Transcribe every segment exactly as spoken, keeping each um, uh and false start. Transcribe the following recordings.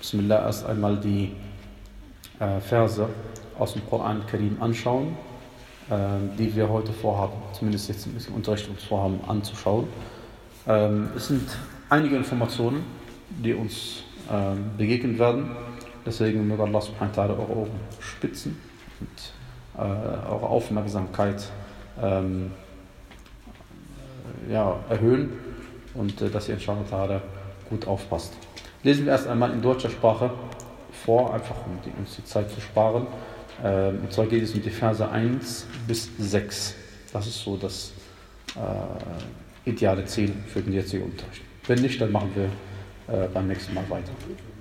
Bismillah erst einmal die äh, Verse aus dem Koran Karim anschauen, äh, die wir heute vorhaben, zumindest jetzt ein bisschen Unterrichtungsvorhaben anzuschauen. Ähm, es sind einige Informationen, die uns äh, begegnen werden. Deswegen möge Allah subhanahu wa ta'ala eure Ohren spitzen und äh, eure Aufmerksamkeit ähm, ja, erhöhen und äh, dass ihr inshallah ta'ala gut aufpasst. Lesen wir erst einmal in deutscher Sprache vor, einfach um die, uns die Zeit zu sparen. Ähm, und zwar geht es um die Verse eins bis sechs. Das ist so das äh, ideale Ziel für den jetzigen Unterricht. Wenn nicht, dann machen wir äh, beim nächsten Mal weiter.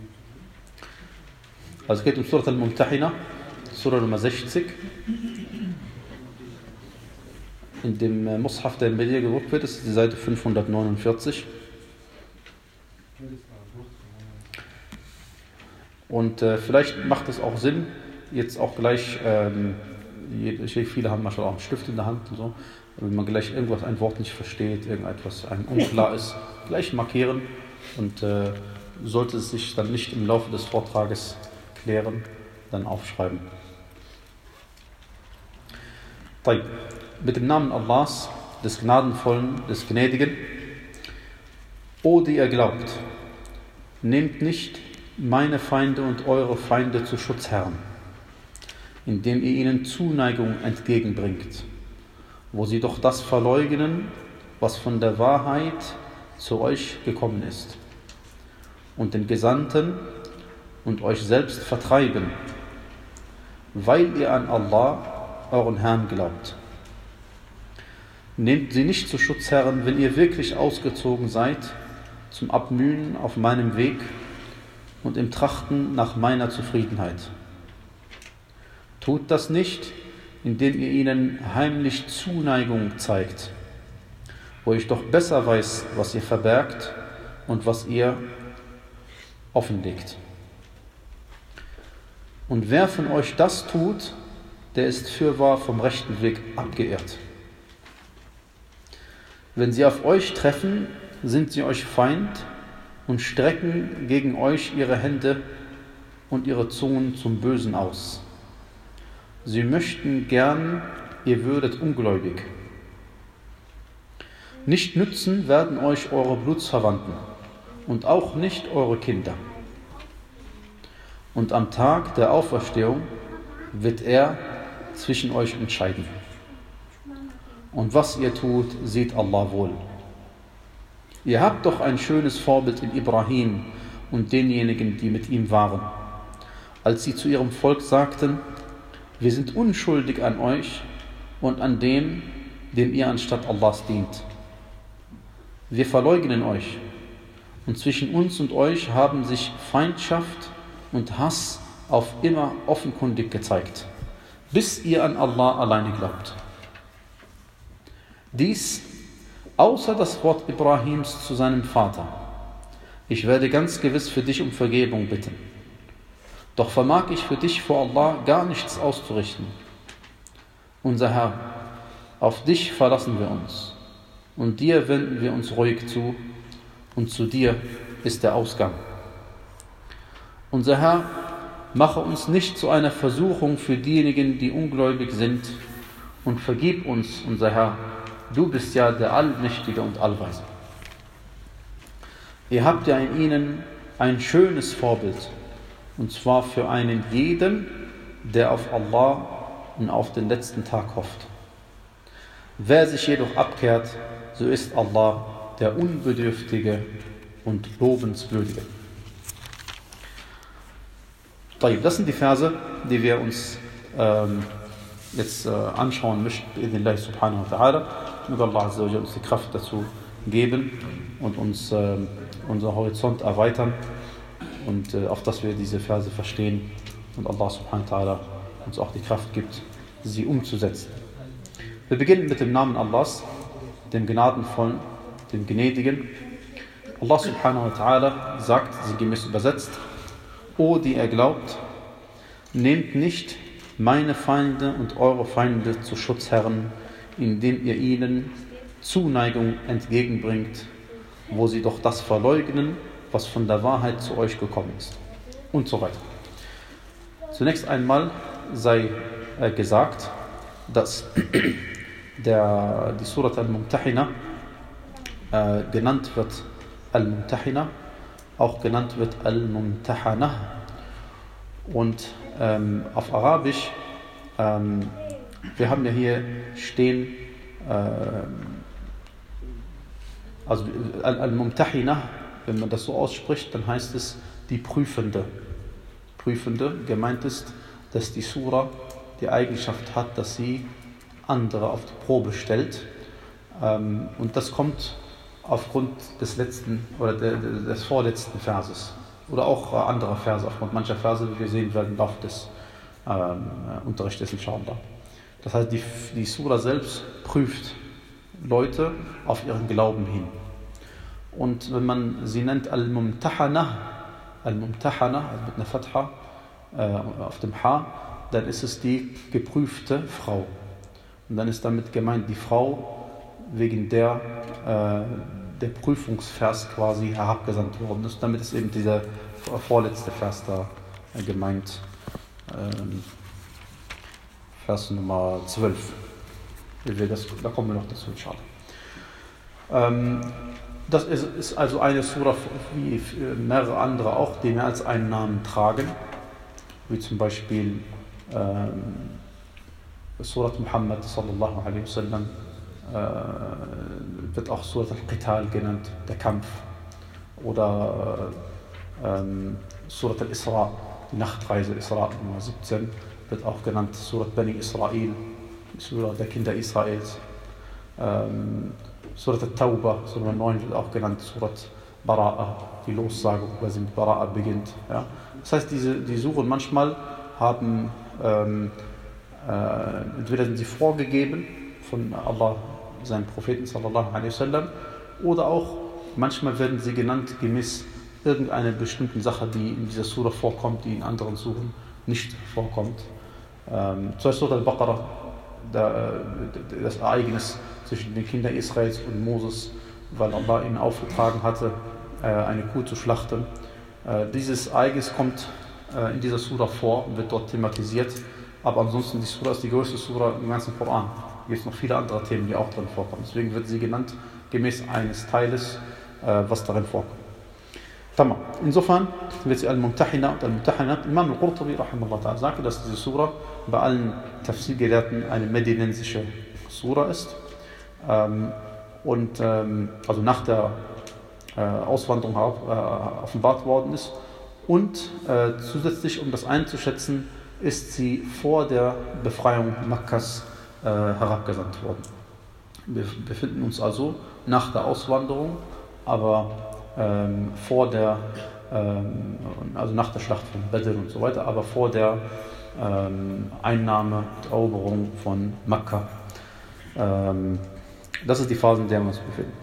Also es geht um Surat al-Mumtahina, Surah Nummer sechzig. In dem äh, Mushaf, der in Medina gedruckt wird, ist die Seite fünfhundertneunundvierzig. Und äh, vielleicht macht es auch Sinn, jetzt auch gleich, ähm, viele haben manchmal auch einen Stift in der Hand und so, wenn man gleich irgendwas, ein Wort nicht versteht, irgendetwas einem unklar ist, gleich markieren und äh, sollte es sich dann nicht im Laufe des Vortrages klären, dann aufschreiben. Mit dem Namen Allahs, des Gnadenvollen, des Gnädigen. O, die ihr glaubt, nehmt nicht meine Feinde und eure Feinde zu Schutzherren, indem ihr ihnen Zuneigung entgegenbringt, wo sie doch das verleugnen, was von der Wahrheit zu euch gekommen ist, und den Gesandten und euch selbst vertreiben, weil ihr an Allah, euren Herrn, glaubt. Nehmt sie nicht zu Schutzherren, wenn ihr wirklich ausgezogen seid zum Abmühen auf meinem Weg und im Trachten nach meiner Zufriedenheit. Tut das nicht, indem ihr ihnen heimlich Zuneigung zeigt, wo ich doch besser weiß, was ihr verbergt und was ihr offenlegt. Und wer von euch das tut, der ist fürwahr vom rechten Weg abgeirrt. Wenn sie auf euch treffen, sind sie euch Feind und strecken gegen euch ihre Hände und ihre Zungen zum Bösen aus. Sie möchten gern, ihr würdet ungläubig. Nicht nützen werden euch eure Blutsverwandten und auch nicht eure Kinder. Und am Tag der Auferstehung wird er zwischen euch entscheiden. Und was ihr tut, sieht Allah wohl. Ihr habt doch ein schönes Vorbild in Ibrahim und denjenigen, die mit ihm waren, als sie zu ihrem Volk sagten: Wir sind unschuldig an euch und an dem, dem ihr anstatt Allahs dient. Wir verleugnen euch, und zwischen uns und euch haben sich Feindschaft und Hass auf immer offenkundig gezeigt, bis ihr an Allah alleine glaubt. Dies außer das Wort Ibrahims zu seinem Vater: Ich werde ganz gewiss für dich um Vergebung bitten. Doch vermag ich für dich vor Allah gar nichts auszurichten. Unser Herr, auf dich verlassen wir uns, und dir wenden wir uns ruhig zu, und zu dir ist der Ausgang. Unser Herr, mache uns nicht zu einer Versuchung für diejenigen, die ungläubig sind, und vergib uns, unser Herr, du bist ja der Allmächtige und Allweise. Ihr habt ja in ihnen ein schönes Vorbild, und zwar für einen jeden, der auf Allah und auf den letzten Tag hofft. Wer sich jedoch abkehrt, so ist Allah der Unbedürftige und Lobenswürdige. Das sind die Verse, die wir uns ähm, jetzt äh, anschauen möchten, bi'idhnillahi subhanahu wa ta'ala. Möge Allah azza wa jalla uns die Kraft dazu geben und uns äh, unser Horizont erweitern und äh, auf dass wir diese Verse verstehen und Allah subhanahu wa ta'ala uns auch die Kraft gibt, sie umzusetzen. Wir beginnen mit dem Namen Allahs, dem Gnadenvollen, dem Gnädigen. Allah subhanahu wa ta'ala sagt, sinngemäß übersetzt: O, die ihr glaubt, nehmt nicht meine Feinde und eure Feinde zu Schutzherren, indem ihr ihnen Zuneigung entgegenbringt, wo sie doch das verleugnen, was von der Wahrheit zu euch gekommen ist. und so weiter. Zunächst einmal sei äh, gesagt, dass der, die Surat al-Mumtahina äh, genannt wird al-Mumtahina, auch genannt wird al-Mumtahana. Und ähm, auf Arabisch, ähm, wir haben ja hier stehen, äh, also al-Mumtahina, wenn man das so ausspricht, dann heißt es die Prüfende. Prüfende, gemeint ist, dass die Sura die Eigenschaft hat, dass sie andere auf die Probe stellt. Ähm, und das kommt aufgrund des letzten oder de, de, des vorletzten Verses. Oder auch äh, anderer Verse, aufgrund mancher Verse, wie wir sehen werden im Laufe des ähm, Unterrichtes inshallah. Das heißt, die, die Sura selbst prüft Leute auf ihren Glauben hin. Und wenn man sie nennt Al-Mumtahana, Al-Mumtahana, also mit einer Fatha äh, auf dem H, dann ist es die geprüfte Frau. Und dann ist damit gemeint die Frau, wegen der äh, der Prüfungsvers quasi herabgesandt worden ist. Damit ist eben dieser vorletzte Vers da äh, gemeint. Ähm, Vers Nummer zwölf. Wir das, da kommen wir noch dazu, inshallah. Ähm, das ist, ist also eine Sura, wie mehrere andere auch, die mehr als einen Namen tragen. Wie zum Beispiel ähm, Surat Muhammad sallallahu alaihi wasallam, äh, wird auch Surat al-Qital genannt, der Kampf. Oder äh, ähm, Surat al-Isra, die Nachtreise Isra Nummer siebzehn, wird auch genannt Surat Bani Israel, Surat der Kinder Israels. Ähm, Surat al-Tauba, Surat neun wird auch genannt Surat Bara'a, die Lossagung, weil sie mit Bara'a beginnt. Ja. Das heißt, diese, die Suren manchmal haben, ähm, äh, entweder sind sie vorgegeben von Allah, seinen Propheten sallallahu alaihi wasallam, oder auch manchmal werden sie genannt gemäß irgendeiner bestimmten Sache, die in dieser Sura vorkommt, die in anderen Suren nicht vorkommt. Ähm, zum Beispiel Surat al-Baqarah, da, das Ereignis zwischen den Kindern Israels und Moses, weil Allah ihnen aufgetragen hatte, eine Kuh zu schlachten. Dieses Ereignis kommt in dieser Sura vor und wird dort thematisiert, aber ansonsten die Sura ist die größte Sura im ganzen Koran. Hier gibt es noch viele andere Themen, die auch drin vorkommen. Deswegen wird sie genannt gemäß eines Teiles, was darin vorkommt. Tamam. Insofern wird sie Al-Mumtahina und Al-Mumtahina. Imam Al-Qurtubi rahimahullah sagte, dass diese Sura bei allen Tafsir-Gelehrten eine medinensische Sura ist. Ähm, und ähm, also nach der äh, Auswanderung äh, offenbart worden ist. Und äh, zusätzlich, um das einzuschätzen, ist sie vor der Befreiung Makkas äh, herabgesandt worden. Wir befinden uns also nach der Auswanderung, aber ähm, vor der, ähm, also nach der Schlacht von Badr und so weiter, aber vor der ähm, Einnahme und Eroberung von Makka. Ähm, das ist die Phase, in der wir uns befinden.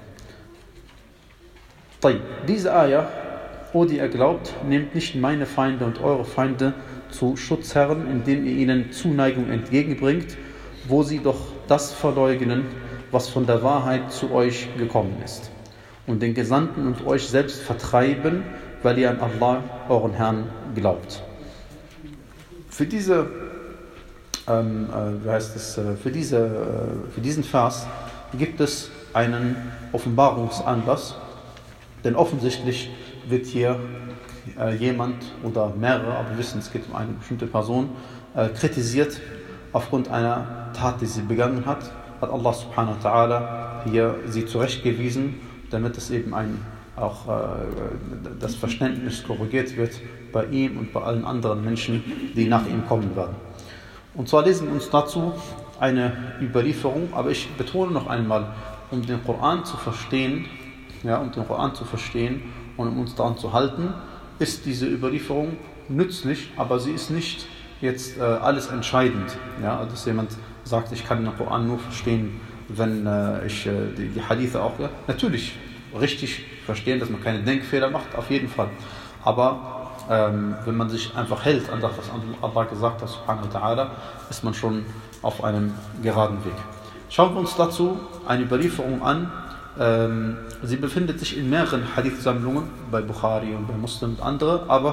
Diese Ayah, o die ihr glaubt, nehmt nicht meine Feinde und eure Feinde zu Schutzherren, indem ihr ihnen Zuneigung entgegenbringt, wo sie doch das verleugnen, was von der Wahrheit zu euch gekommen ist, und den Gesandten und euch selbst vertreiben, weil ihr an Allah, euren Herrn, glaubt. Für diese, ähm, äh, wie heißt es, äh, für diese, äh, für diesen Vers gibt es einen Offenbarungsanlass, denn offensichtlich wird hier äh, jemand oder mehrere, aber wir wissen, es geht um eine bestimmte Person, äh, kritisiert aufgrund einer Tat, die sie begangen hat, hat Allah subhanahu wa ta'ala hier sie zurechtgewiesen, damit es eben ein, auch äh, das Verständnis korrigiert wird bei ihm und bei allen anderen Menschen, die nach ihm kommen werden. Und zwar lesen wir uns dazu eine Überlieferung, aber ich betone noch einmal, um den Koran zu verstehen, ja, um den Koran zu verstehen und um uns daran zu halten, ist diese Überlieferung nützlich, aber sie ist nicht jetzt äh, alles entscheidend. Ja, also dass jemand sagt, ich kann den Koran nur verstehen, wenn äh, ich äh, die, die Hadithe auch, ja, natürlich richtig verstehen, dass man keine Denkfehler macht, auf jeden Fall. Aber ähm, wenn man sich einfach hält an das, was Allah gesagt hat, subhanahu wa ta'ala, ist man schon auf einem geraden Weg. Schauen wir uns dazu eine Überlieferung an. Ähm, sie befindet sich in mehreren Hadith-Sammlungen, bei Bukhari und bei Muslim und andere, aber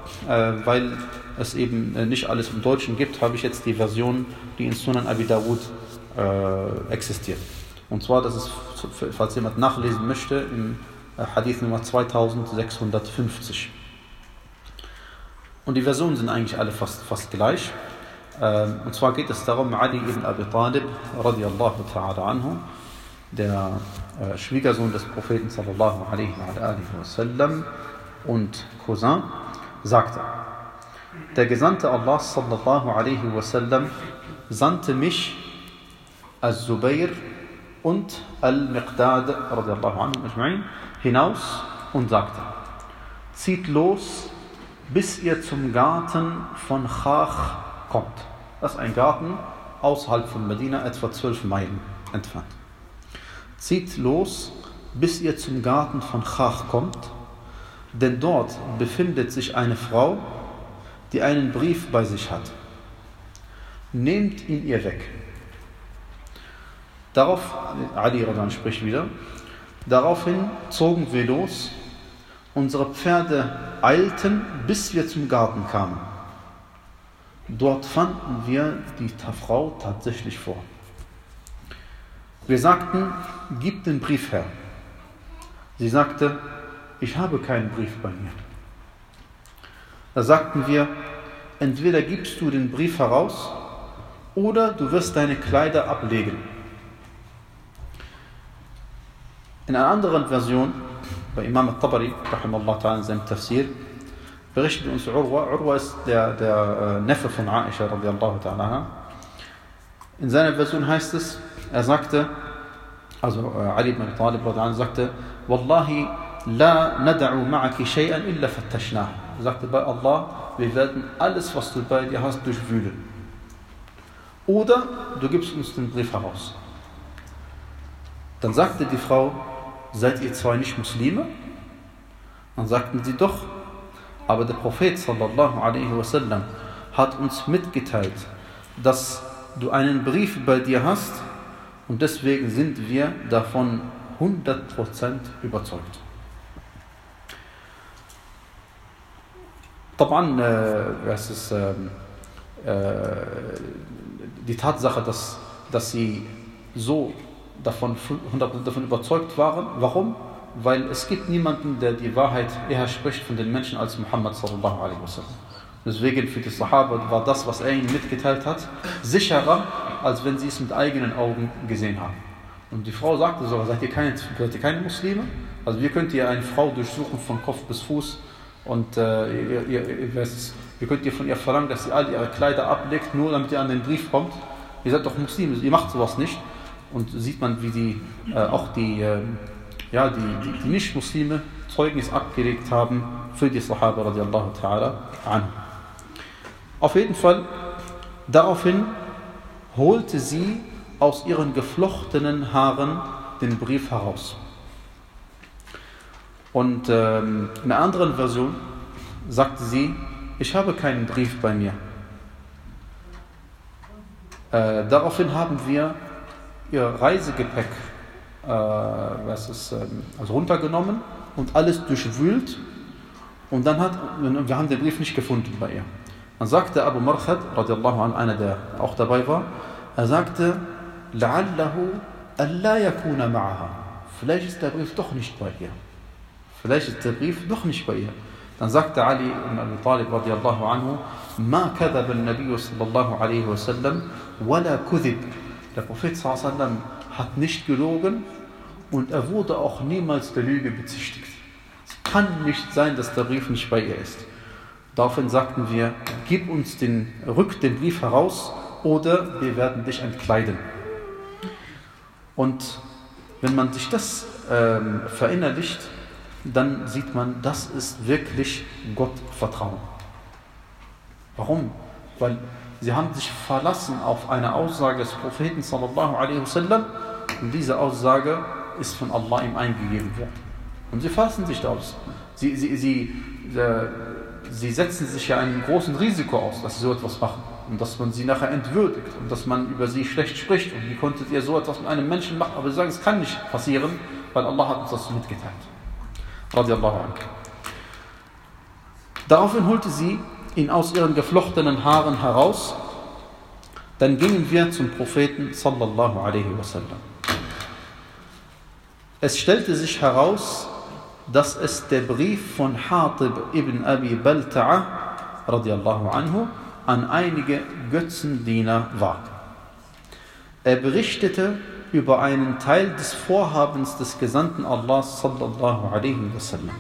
äh, weil es eben äh, nicht alles im Deutschen gibt, habe ich jetzt die Version, die in Sunan Abi Dawud äh, existiert. Und zwar, das ist, falls jemand nachlesen möchte, im äh, Hadith Nummer zweitausendsechshundertfünfzig. Und die Versionen sind eigentlich alle fast, fast gleich. Ähm, und zwar geht es darum, Ali ibn Abi Talib, radiallahu ta'ala anhu, der äh, Schwiegersohn des Propheten sallallahu alaihi wa sallam und Cousin, sagte: Der Gesandte Allah sallallahu alaihi wa sallam sandte mich, Al-Zubayr und Al-Miqdad radiallahu anhu ajma'in hinaus und sagte: Zieht los, bis ihr zum Garten von Khach kommt. Das ist ein Garten außerhalb von Medina, etwa zwölf Meilen entfernt. Zieht los, bis ihr zum Garten von Khach kommt, denn dort befindet sich eine Frau, die einen Brief bei sich hat. Nehmt ihn ihr weg. Darauf, Ali Radhan spricht wieder, daraufhin zogen wir los, unsere Pferde eilten, bis wir zum Garten kamen. Dort fanden wir die Frau tatsächlich vor. Wir sagten: Gib den Brief her. Sie sagte: Ich habe keinen Brief bei mir. Da sagten wir: Entweder gibst du den Brief heraus oder du wirst deine Kleider ablegen. In einer anderen Version, bei Imam al-Tabari, rahimallahu ta'ala, in seinem Tafsir, berichtet uns Urwa. Urwa ist der, der äh, Neffe von Aisha, radiallahu ta'ala. In seiner Version heißt es, er sagte, also äh, Ali ibn Abi Talib radiallahu sagte: Wallahi, la nada'u ma'aki shay'an illa fattashnah. Er sagte: Bei Allah, wir werden alles, was du bei dir hast, durchwühlen. Oder du gibst uns den Brief heraus. Dann sagte die Frau: Seid ihr zwei nicht Muslime? Dann sagten sie: Doch. Aber der Prophet sallallahu alaihi wasallam hat uns mitgeteilt, dass du einen Brief bei dir hast, und deswegen sind wir davon hundert Prozent überzeugt. Taban, äh, es ist, äh, äh, die Tatsache, dass, dass sie so davon hundert Prozent davon überzeugt waren. Warum? Weil es gibt niemanden, der die Wahrheit eher spricht von den Menschen als Muhammad sallallahu alaihi wasallam. Deswegen für die Sahaba war das, was er ihnen mitgeteilt hat, sicherer, als wenn sie es mit eigenen Augen gesehen haben. Und die Frau sagte sogar: Seid ihr keine, seid ihr keine Muslime? Also wir könnt ihr eine Frau durchsuchen von Kopf bis Fuß und äh, ihr, ihr, ihr, ihr könnt ihr von ihr verlangen, dass sie all ihre Kleider ablegt, nur damit ihr an den Brief kommt. Ihr seid doch Muslime, ihr macht sowas nicht. Und sieht man, wie die äh, auch die äh, Ja, die, die, die Nicht-Muslime Zeugnis abgelegt haben für die Sahaba radiallahu ta'ala an. Auf jeden Fall, daraufhin holte sie aus ihren geflochtenen Haaren den Brief heraus. Und ähm, in einer anderen Version sagte sie: Ich habe keinen Brief bei mir. Äh, daraufhin haben wir ihr Reisegepäck Äh, was ist, ähm, also runtergenommen und alles durchwühlt, und dann hat, wir haben den Brief nicht gefunden bei ihr. Dann sagte Abu Marthad, radiallahu anhu, einer, der auch dabei war, er sagte: La'allahu alla yakuna ma'aha. Vielleicht ist der Brief doch nicht bei ihr. Vielleicht ist der Brief doch nicht bei ihr. Dann sagte Ali ibn Abi Talib radiallahu anhu: Ma kadhaba an-Nabiy sallallahu alaihi wasallam wala kudhib. Der Prophet sallallahu alaihi wasallam hat nicht gelogen und er wurde auch niemals der Lüge bezichtigt. Es kann nicht sein, dass der Brief nicht bei ihr ist. Daraufhin sagten wir: Gib uns den, rück den Brief heraus oder wir werden dich entkleiden. Und wenn man sich das ähm, verinnerlicht, dann sieht man, das ist wirklich Gottvertrauen. Warum? Weil sie haben sich verlassen auf eine Aussage des Propheten sallallahu alaihi wasallam, und diese Aussage ist von Allah ihm eingegeben worden. Und sie fassen sich daraus. Sie, sie, sie, äh, sie setzen sich ja einem großen Risiko aus, dass sie so etwas machen. Und dass man sie nachher entwürdigt und dass man über sie schlecht spricht. Und wie konntet ihr so etwas mit einem Menschen machen? Aber sie sagen, es kann nicht passieren, weil Allah hat uns das mitgeteilt. Radiallahu anhu. Daraufhin holte sie ihn aus ihren geflochtenen Haaren heraus. Dann gingen wir zum Propheten sallallahu alaihi wasallam. Es stellte sich heraus, dass es der Brief von Hatib ibn Abi Balta'a radiallahu anhu an einige Götzendiener war. Er berichtete über einen Teil des Vorhabens des Gesandten Allah sallallahu alaihi wasallam.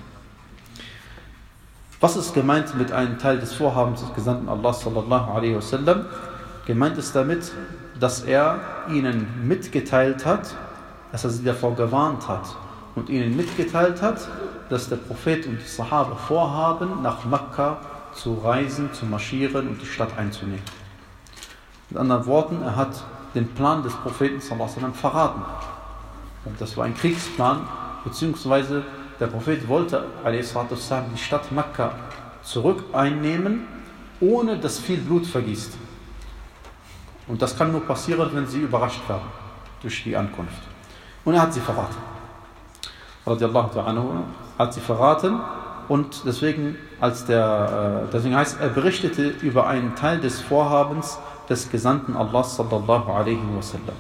Was ist gemeint mit einem Teil des Vorhabens des Gesandten Allah sallallahu alaihi wasallam? Gemeint ist damit, dass er ihnen mitgeteilt hat, dass er sie davor gewarnt hat und ihnen mitgeteilt hat, dass der Prophet und die Sahaba vorhaben, nach Mekka zu reisen, zu marschieren und die Stadt einzunehmen. Mit anderen Worten, er hat den Plan des Propheten sallallahu alaihi wasallam verraten. Und das war ein Kriegsplan, beziehungsweise der Prophet wollte alaihi salatu wassalam die Stadt Mekka zurück einnehmen, ohne dass viel Blut vergießt. Und das kann nur passieren, wenn sie überrascht werden durch die Ankunft. Und er hat sie verraten. Radiallahu ta'ala hat sie verraten und deswegen, als der, deswegen heißt, er berichtete über einen Teil des Vorhabens des Gesandten Allah sallallahu alaihi wasallam.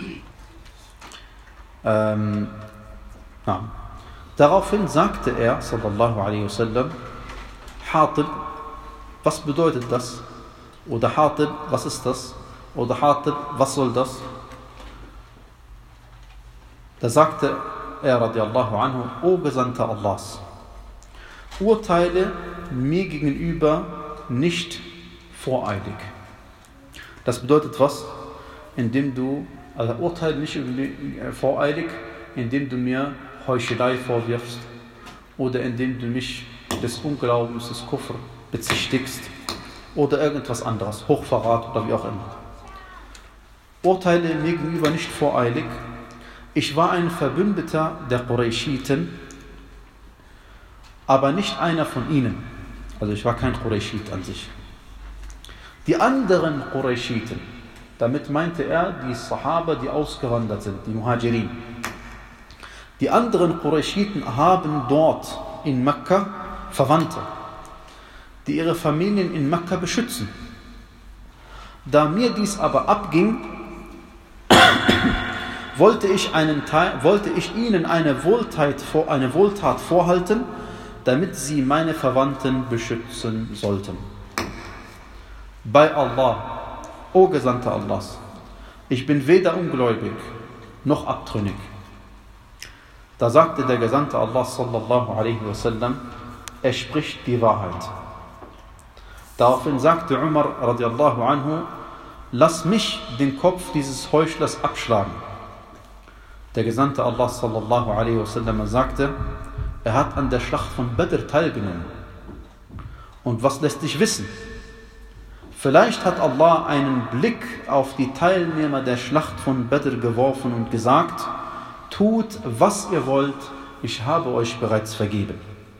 Ähm, ja. Daraufhin sagte er sallallahu alaihi wasallam, Hatib, was bedeutet das? Oder Hatib, was ist das? Oder Hatib, was soll das? Da sagte er radiallahu anhu, O Gesandter Allahs, urteile mir gegenüber nicht voreilig. Das bedeutet was? Indem du, also urteile nicht voreilig, indem du mir Heuchelei vorwirfst oder indem du mich des Unglaubens, des Kufr bezichtigst oder irgendwas anderes, Hochverrat oder wie auch immer. Urteile mir gegenüber nicht voreilig. Ich war ein Verbündeter der Qurayshiten, aber nicht einer von ihnen. Also ich war kein Qurayshit an sich. Die anderen Qurayshiten, damit meinte er die Sahaba, die ausgewandert sind, die Muhajirin. Die anderen Qurayshiten haben dort in Mekka Verwandte, die ihre Familien in Mekka beschützen. Da mir dies aber abging, wollte ich, einen Teil, wollte ich ihnen eine Wohltat, eine Wohltat vorhalten, damit sie meine Verwandten beschützen sollten. Bei Allah, O Gesandter Allahs, ich bin weder ungläubig noch abtrünnig. Da sagte der Gesandte Allah sallallahu alaihi wasallam, er spricht die Wahrheit. Daraufhin sagte Umar radiallahu anhu, lass mich den Kopf dieses Heuchlers abschlagen. Der Gesandte Allah sallallahu alaihi wasallam sagte, er hat an der Schlacht von Badr teilgenommen. Und was lässt dich wissen? Vielleicht hat Allah einen Blick auf die Teilnehmer der Schlacht von Badr geworfen und gesagt, tut, was ihr wollt, ich habe euch bereits vergeben.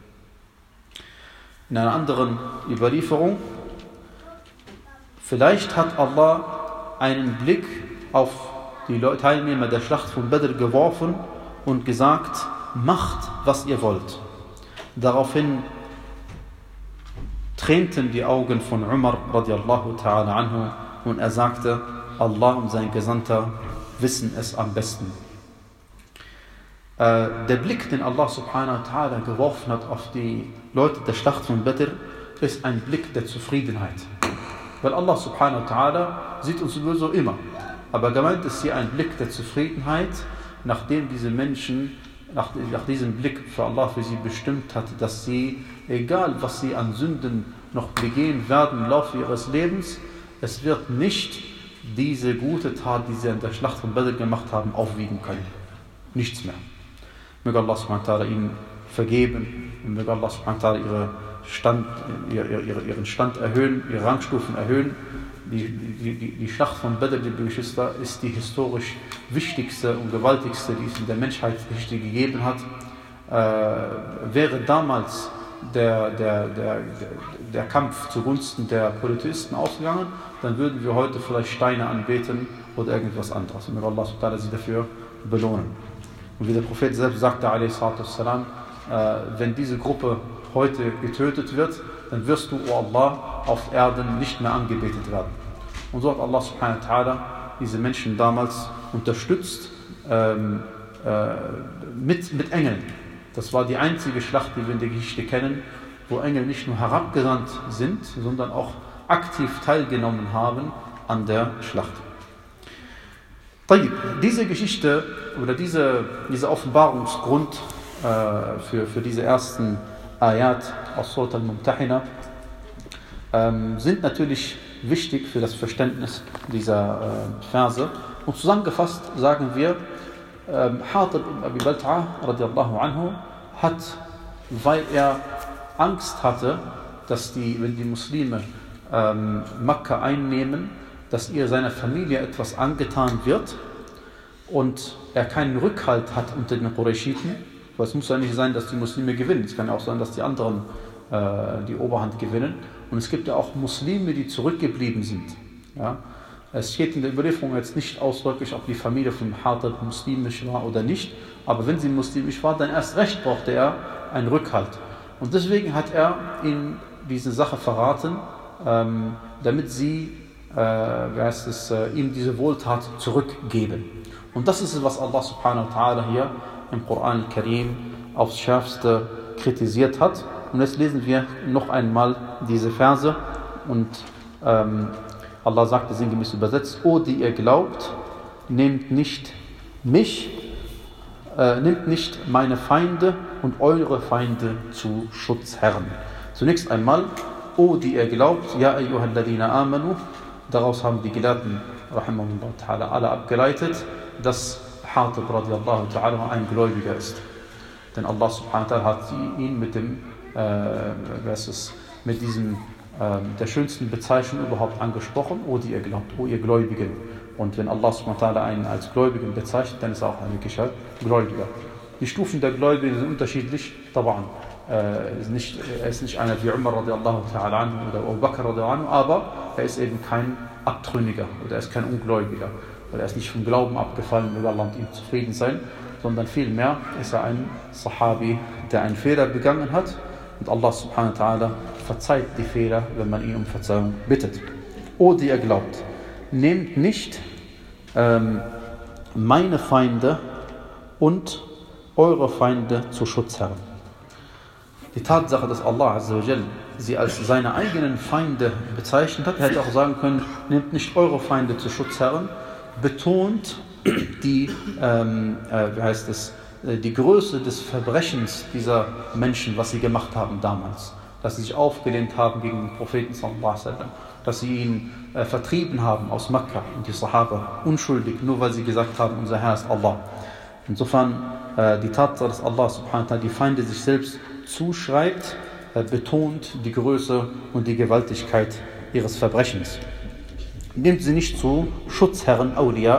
In einer anderen Überlieferung, vielleicht hat Allah einen Blick auf die Teilnehmer der Schlacht von Badr geworfen und gesagt, macht, was ihr wollt. Daraufhin tränten die Augen von Umar radiallahu ta'ala anhu und er sagte, Allah und sein Gesandter wissen es am besten. Äh, der Blick, den Allah subhanahu wa ta'ala geworfen hat auf die Leute der Schlacht von Badr, ist ein Blick der Zufriedenheit. Weil Allah subhanahu wa ta'ala sieht uns sowieso immer. Aber gemeint ist hier ein Blick der Zufriedenheit, nachdem diese Menschen, nach, nach diesem Blick für Allah für sie bestimmt hat, dass sie, egal was sie an Sünden noch begehen werden im Laufe ihres Lebens, es wird nicht diese gute Tat, die sie an der Schlacht von Badr gemacht haben, aufwiegen können. Nichts mehr. Möge Allah subhanahu wa ta'ala ihnen vergeben und möge Allah subhanahu wa ta'ala ihre Stand, ihre, ihre, ihren Stand erhöhen, ihre Rangstufen erhöhen. Die, die, die, die Schlacht von Badr, liebe Geschwister, ist die historisch wichtigste und gewaltigste, die es in der Menschheitsgeschichte gegeben hat. Äh, wäre damals der, der, der, der Kampf zugunsten der Polytheisten ausgegangen, dann würden wir heute vielleicht Steine anbeten oder irgendwas anderes. Und Allah subhanahu wa ta'ala sie dafür belohnen. Und wie der Prophet selbst sagte, alaihi salatu wassalam, äh, wenn diese Gruppe heute getötet wird, dann wirst du, O Allah, auf Erden nicht mehr angebetet werden. Und so hat Allah subhanahu wa ta'ala diese Menschen damals unterstützt ähm, äh, mit, mit Engeln. Das war die einzige Schlacht, die wir in der Geschichte kennen, wo Engel nicht nur herabgesandt sind, sondern auch aktiv teilgenommen haben an der Schlacht. Diese Geschichte oder diese, dieser Offenbarungsgrund äh, für, für diese ersten Ayat aus Surat al-Mumtahina ähm, sind natürlich wichtig für das Verständnis dieser äh, Verse. Und zusammengefasst sagen wir, ähm, Hatib ibn Abi Balta'a radiallahu anhu hat, weil er Angst hatte, dass die, wenn die Muslime ähm, Mekka einnehmen, dass ihr seiner Familie etwas angetan wird und er keinen Rückhalt hat unter den Qurayshiten, weil es muss ja nicht sein, dass die Muslime gewinnen, es kann ja auch sein, dass die anderen äh, die Oberhand gewinnen. Und es gibt ja auch Muslime, die zurückgeblieben sind. Ja? Es steht in der Überlieferung jetzt nicht ausdrücklich, ob die Familie von Hatib muslimisch war oder nicht, aber wenn sie muslimisch war, dann erst recht brauchte er einen Rückhalt. Und deswegen hat er ihnen diese Sache verraten, ähm, damit sie äh, wie heißt es, äh, ihm diese Wohltat zurückgeben. Und das ist es, was Allah subhanahu wa ta'ala hier im Koran al-Karim aufs Schärfste kritisiert hat. Und jetzt lesen wir noch einmal diese Verse und ähm, Allah sagte sinngemäß übersetzt: O, die ihr glaubt, nehmt nicht mich, äh, nehmt nicht meine Feinde und eure Feinde zu Schutzherren. Zunächst einmal, O, die ihr glaubt, ja ayyuhalladhina amanu, daraus haben die Gelehrten rahimahullah ta'ala alle abgeleitet, dass Hatib radiallahu ta'ala ein Gläubiger ist. Denn Allah subhanahu wa ta'ala hat ihn mit dem äh, was ist, mit diesem äh, der schönsten Bezeichnung überhaupt angesprochen: O, die ihr glaubt, O ihr Gläubigen. Und wenn Allah subhanahu wa ta'ala einen als Gläubigen bezeichnet, dann ist er auch ein wirklicher Gläubiger. Die Stufen der Gläubigen sind unterschiedlich, taban. Äh, ist nicht, er ist nicht einer wie Umar radiallahu ta'ala anhu oder Abu Bakr radiallahu anhu, aber er ist eben kein Abtrünniger oder er ist kein Ungläubiger. Weil er ist nicht vom Glauben abgefallen, will Allah mit ihm zufrieden sein, sondern vielmehr ist er ein Sahabi, der einen Fehler begangen hat. Und Allah subhanahu wa ta'ala verzeiht die Fehler, wenn man ihn um Verzeihung bittet. O, die ihr glaubt, nehmt nicht ähm, meine Feinde und eure Feinde zu Schutzherren. Die Tatsache, dass Allah azza wa jal sie als seine eigenen Feinde bezeichnet hat, hätte auch sagen können, nehmt nicht eure Feinde zu Schutzherren, betont die, ähm, äh, wie heißt es, die Größe des Verbrechens dieser Menschen, was sie gemacht haben damals. Dass sie sich aufgelehnt haben gegen den Propheten sallallahu alaihi wasallam, dass sie ihn äh, vertrieben haben aus Mekka und die Sahaba unschuldig, nur weil sie gesagt haben, unser Herr ist Allah. Insofern äh, die Tatsache, dass Allah subhanahu wa ta'ala die Feinde sich selbst zuschreibt, äh, betont die Größe und die Gewaltigkeit ihres Verbrechens. Nehmt sie nicht zu Schutzherren, Awliya.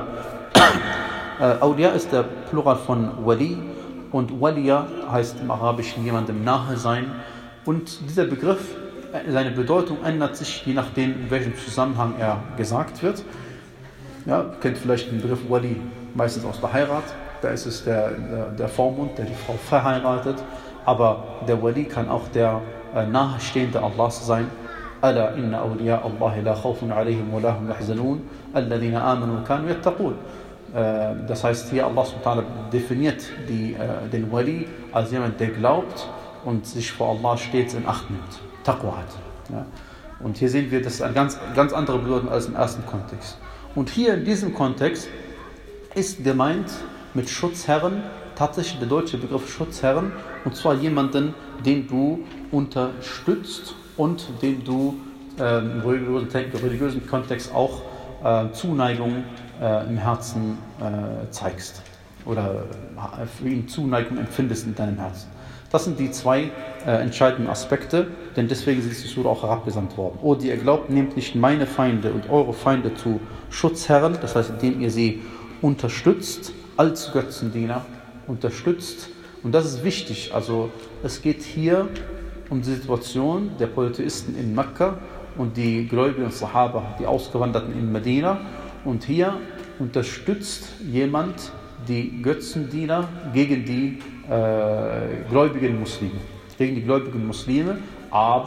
Äh, Awliya ist der Plural von Wali und Waliya heißt im Arabischen jemandem nahe sein. Und dieser Begriff, seine Bedeutung ändert sich je nachdem, in welchem Zusammenhang er gesagt wird. Ja, ihr kennt vielleicht den Begriff Wali meistens aus der Heirat. Da ist es der, der, der Vormund, der die Frau verheiratet. Aber der Wali kann auch der äh, Nahestehende Allahs sein. Ala inna awliya Allahi la khawfun alayhim wa lahum yahzanun alladhina amanu kanu yattaqun. Das heißt, hier Allah subhanahu wa ta'ala definiert die, äh, den Wali als jemand, der glaubt und sich vor Allah stets in Acht nimmt, Taqwa hat. Ja? Und hier sehen wir, das ist eine ganz, ganz andere Bedeutung als im ersten Kontext. Und hier in diesem Kontext ist gemeint mit Schutzherren tatsächlich der deutsche Begriff Schutzherren, und zwar jemanden, den du unterstützt und dem du äh, im religiösen, religiösen Kontext auch äh, Zuneigung äh, im Herzen äh, zeigst oder für ihn Zuneigung empfindest in deinem Herzen. Das sind die zwei äh, entscheidenden Aspekte, denn deswegen ist die Sura auch herabgesandt worden. O, die ihr glaubt, nehmt nicht meine Feinde und eure Feinde zu Schutzherren, das heißt, indem ihr sie unterstützt als Götzendiener, unterstützt. Und das ist wichtig, also es geht hier um die Situation der Polytheisten in Mekka und die gläubigen Sahaba, die Ausgewanderten in Medina. Und hier unterstützt jemand die Götzendiener gegen die äh, gläubigen Muslime, gegen die gläubigen Muslime, aber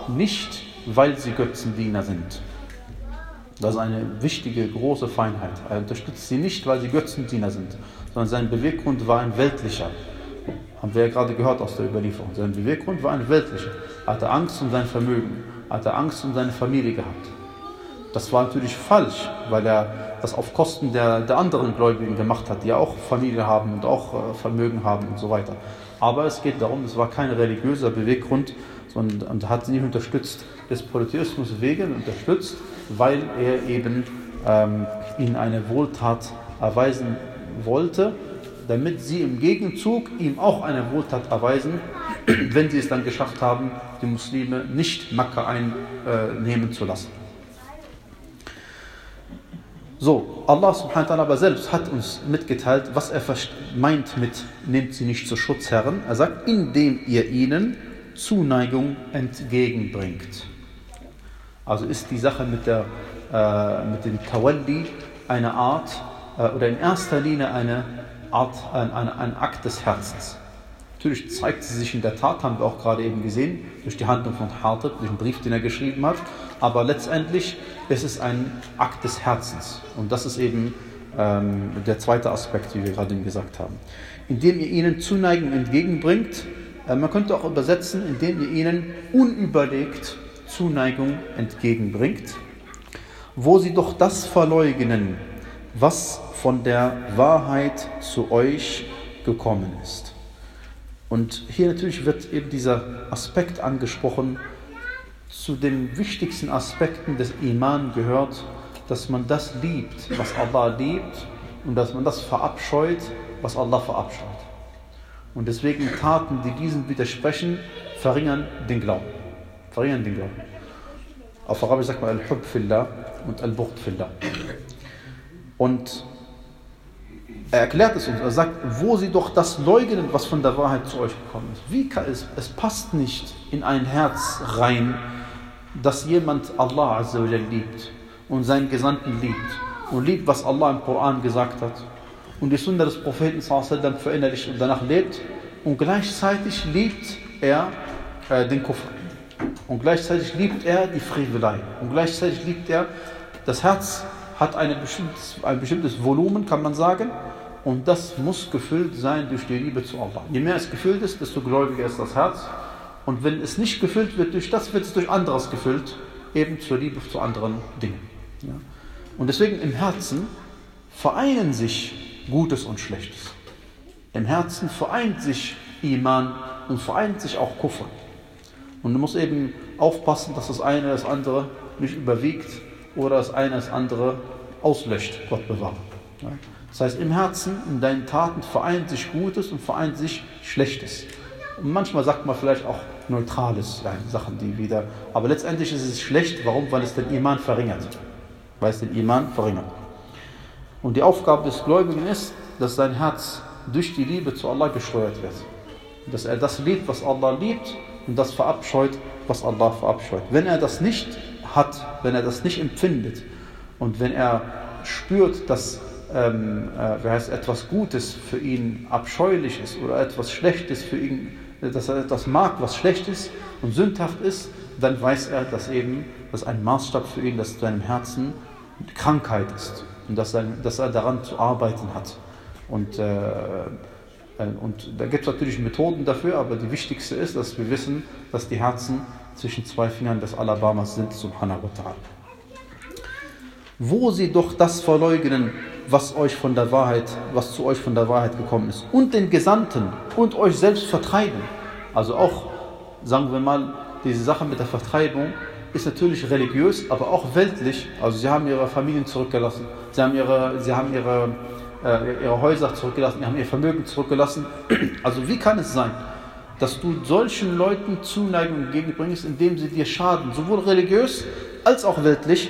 nicht, weil sie Götzendiener sind. Das ist eine wichtige, große Feinheit. Er unterstützt sie nicht, weil sie Götzendiener sind, sondern sein Beweggrund war ein weltlicher. Haben wir ja gerade gehört aus der Überlieferung. Sein Beweggrund war ein weltlicher. Er hatte Angst um sein Vermögen, er hatte Angst um seine Familie gehabt. Das war natürlich falsch, weil er das auf Kosten der, der anderen Gläubigen gemacht hat, die ja auch Familie haben und auch äh, Vermögen haben und so weiter. Aber es geht darum, es war kein religiöser Beweggrund, sondern und hat sie nicht unterstützt, des Polytheismus wegen unterstützt, weil er eben ähm, ihnen eine Wohltat erweisen wollte, damit sie im Gegenzug ihm auch eine Wohltat erweisen, wenn sie es dann geschafft haben, die Muslime nicht Mekka einnehmen zu lassen. So, Allah subhanahu wa ta'ala aber selbst hat uns mitgeteilt, was er meint mit nehmt sie nicht zu Schutzherren. Er sagt, indem ihr ihnen Zuneigung entgegenbringt. Also ist die Sache mit, der, äh, mit dem Tawalli eine Art, äh, oder in erster Linie eine Art, ein, ein, ein Akt des Herzens. Natürlich zeigt sie sich in der Tat, haben wir auch gerade eben gesehen, durch die Handlung von Hatib, durch den Brief, den er geschrieben hat. Aber letztendlich ist es ein Akt des Herzens. Und das ist eben ähm, der zweite Aspekt, wie wir gerade eben gesagt haben. Indem ihr ihnen Zuneigung entgegenbringt, äh, man könnte auch übersetzen, indem ihr ihnen unüberlegt Zuneigung entgegenbringt, wo sie doch das verleugnen, was von der Wahrheit zu euch gekommen ist. Und hier natürlich wird eben dieser Aspekt angesprochen, zu den wichtigsten Aspekten des Iman gehört, dass man das liebt, was Allah liebt, und dass man das verabscheut, was Allah verabscheut. Und deswegen Taten, die diesem widersprechen, verringern den Glauben. Verringern den Glauben. Auf Arabisch sagt man Al-Hub fillah und Al-Bughd fillah. Und er erklärt es uns, er sagt, wo sie doch das leugnen, was von der Wahrheit zu euch gekommen ist. Wie kann es, es passt nicht in ein Herz rein, dass jemand Allah Azza wa Jalla liebt und seinen Gesandten liebt und liebt, was Allah im Koran gesagt hat und die Sunna des Propheten sallallahu alaihi wasallam verinnerlicht und danach lebt, und gleichzeitig liebt er äh, den Kufr und gleichzeitig liebt er die Frevelei und gleichzeitig liebt er, das Herz hat eine bestimmtes, ein bestimmtes Volumen, kann man sagen, und das muss gefüllt sein durch die Liebe zu Allah. Je mehr es gefüllt ist, desto gläubiger ist das Herz. Und wenn es nicht gefüllt wird durch das, wird es durch anderes gefüllt, eben zur Liebe zu anderen Dingen. Ja. Und deswegen im Herzen vereinen sich Gutes und Schlechtes. Im Herzen vereint sich Iman und vereint sich auch Kufr. Und du musst eben aufpassen, dass das eine das andere nicht überwiegt oder das eine das andere auslöscht, Gott bewahre. Ja. Das heißt, im Herzen, in deinen Taten vereint sich Gutes und vereint sich Schlechtes. Und manchmal sagt man vielleicht auch Neutrales, ja, Sachen, die wieder... Aber letztendlich ist es schlecht. Warum? Weil es den Iman verringert. Weil es den Iman verringert. Und die Aufgabe des Gläubigen ist, dass sein Herz durch die Liebe zu Allah gesteuert wird. Dass er das liebt, was Allah liebt, und das verabscheut, was Allah verabscheut. Wenn er das nicht hat, wenn er das nicht empfindet und wenn er spürt, dass ähm, äh, wie heißt, etwas Gutes für ihn abscheulich ist oder etwas Schlechtes für ihn, dass er etwas mag, was schlecht ist und sündhaft ist, dann weiß er, dass eben das ein Maßstab für ihn, dass seinem Herzen Krankheit ist und dass er, dass er daran zu arbeiten hat. Und, äh, und da gibt es natürlich Methoden dafür, aber die wichtigste ist, dass wir wissen, dass die Herzen zwischen zwei Fingern des Alabamas sind, subhanahu wa ta'ala. Wo sie doch das verleugnen, was euch von der Wahrheit, was zu euch von der Wahrheit gekommen ist, und den Gesandten und euch selbst vertreiben. Also auch, sagen wir mal, diese Sache mit der Vertreibung ist natürlich religiös, aber auch weltlich. Also sie haben ihre Familien zurückgelassen, sie haben ihre, sie haben ihre, äh, ihre Häuser zurückgelassen, sie haben ihr Vermögen zurückgelassen. Also wie kann es sein, dass du solchen Leuten Zuneigung entgegenbringst, indem sie dir schaden, sowohl religiös als auch weltlich?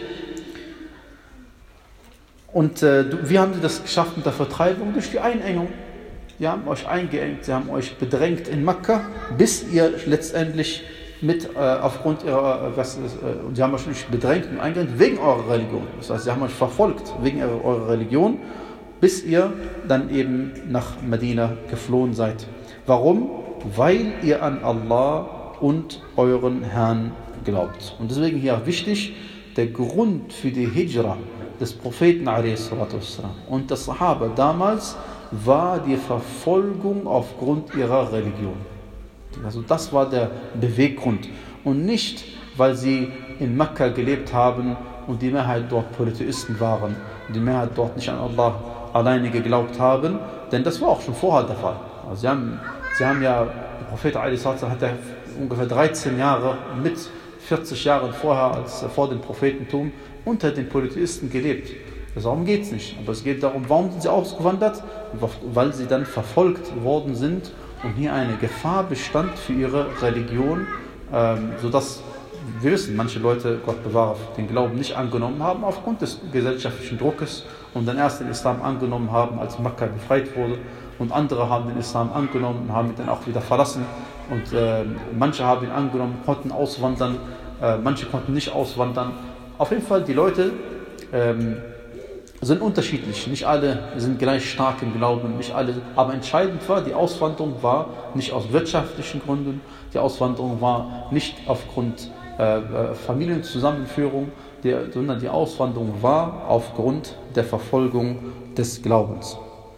Und äh, wie haben sie das geschafft mit der Vertreibung? Durch die Einengung. Sie haben euch eingeengt, sie haben euch bedrängt in Mekka, bis ihr letztendlich mit, äh, aufgrund ihrer, äh, was, äh, sie haben euch nicht bedrängt und eingeengt wegen eurer Religion. Das heißt, sie haben euch verfolgt wegen eurer, eurer Religion, bis ihr dann eben nach Medina geflohen seid. Warum? Weil ihr an Allah und euren Herrn glaubt. Und deswegen hier wichtig, der Grund für die Hijra des Propheten a s. und der Sahaba damals war die Verfolgung aufgrund ihrer Religion. Also das war der Beweggrund. Und nicht, weil sie in Mekka gelebt haben und die Mehrheit dort Polytheisten waren und die Mehrheit dort nicht an Allah alleine geglaubt haben, denn das war auch schon vorher der Fall. Also sie, haben, sie haben ja, der Prophet a s. hat ja ungefähr dreizehn Jahre mit vierzig Jahren vorher, als vor dem Prophetentum, unter den Polytheisten gelebt. Also darum geht es nicht. Aber es geht darum, warum sind sie ausgewandert? Weil sie dann verfolgt worden sind und hier eine Gefahr bestand für ihre Religion, ähm, sodass wir wissen, manche Leute, Gott bewahre, den Glauben nicht angenommen haben aufgrund des gesellschaftlichen Druckes und dann erst den Islam angenommen haben, als Mekka befreit wurde, und andere haben den Islam angenommen und haben ihn dann auch wieder verlassen und äh, manche haben ihn angenommen, konnten auswandern, äh, manche konnten nicht auswandern. Auf jeden Fall, die Leute ähm, sind unterschiedlich, nicht alle sind gleich stark im Glauben, nicht alle, aber entscheidend war, die Auswanderung war nicht aus wirtschaftlichen Gründen, die Auswanderung war nicht aufgrund äh, Familienzusammenführung, die, sondern die Auswanderung war aufgrund der Verfolgung des Glaubens.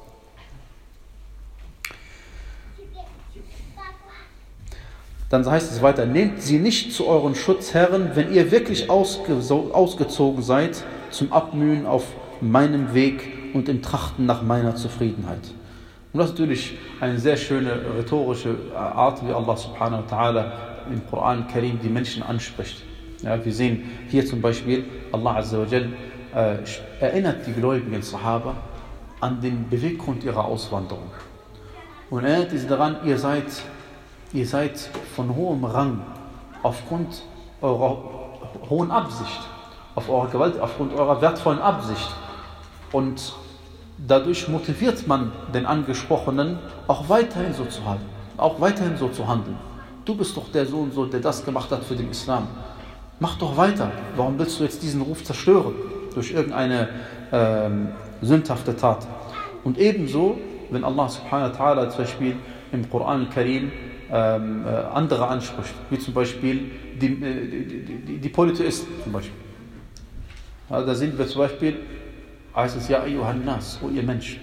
Dann heißt es weiter, nehmt sie nicht zu euren Schutzherren, wenn ihr wirklich ausge- ausgezogen seid zum Abmühen auf meinem Weg und im Trachten nach meiner Zufriedenheit. Und das ist natürlich eine sehr schöne rhetorische Art, wie Allah subhanahu wa ta'ala im Koran Karim die Menschen anspricht. Ja, wir sehen hier zum Beispiel, Allah azza wa jal äh, erinnert die gläubigen Sahaba an den Beweggrund ihrer Auswanderung. Und erinnert sie daran, ihr seid, ihr seid von hohem Rang aufgrund eurer hohen Absicht, auf eure Gewalt, aufgrund eurer wertvollen Absicht. Und dadurch motiviert man den Angesprochenen, auch weiterhin so zu halten, auch weiterhin so zu handeln. Du bist doch der so und so, der das gemacht hat für den Islam. Mach doch weiter. Warum willst du jetzt diesen Ruf zerstören? Durch irgendeine ähm, sündhafte Tat. Und ebenso, wenn Allah subhanahu wa ta'ala zum Beispiel im Koran al-Karim ähm, äh, andere anspricht, wie zum Beispiel die, äh, die, die, die Polytheisten zum Beispiel. Ja, da sehen wir zum Beispiel, heißt es, Ja ayyuhan nas, o ihr Menschen.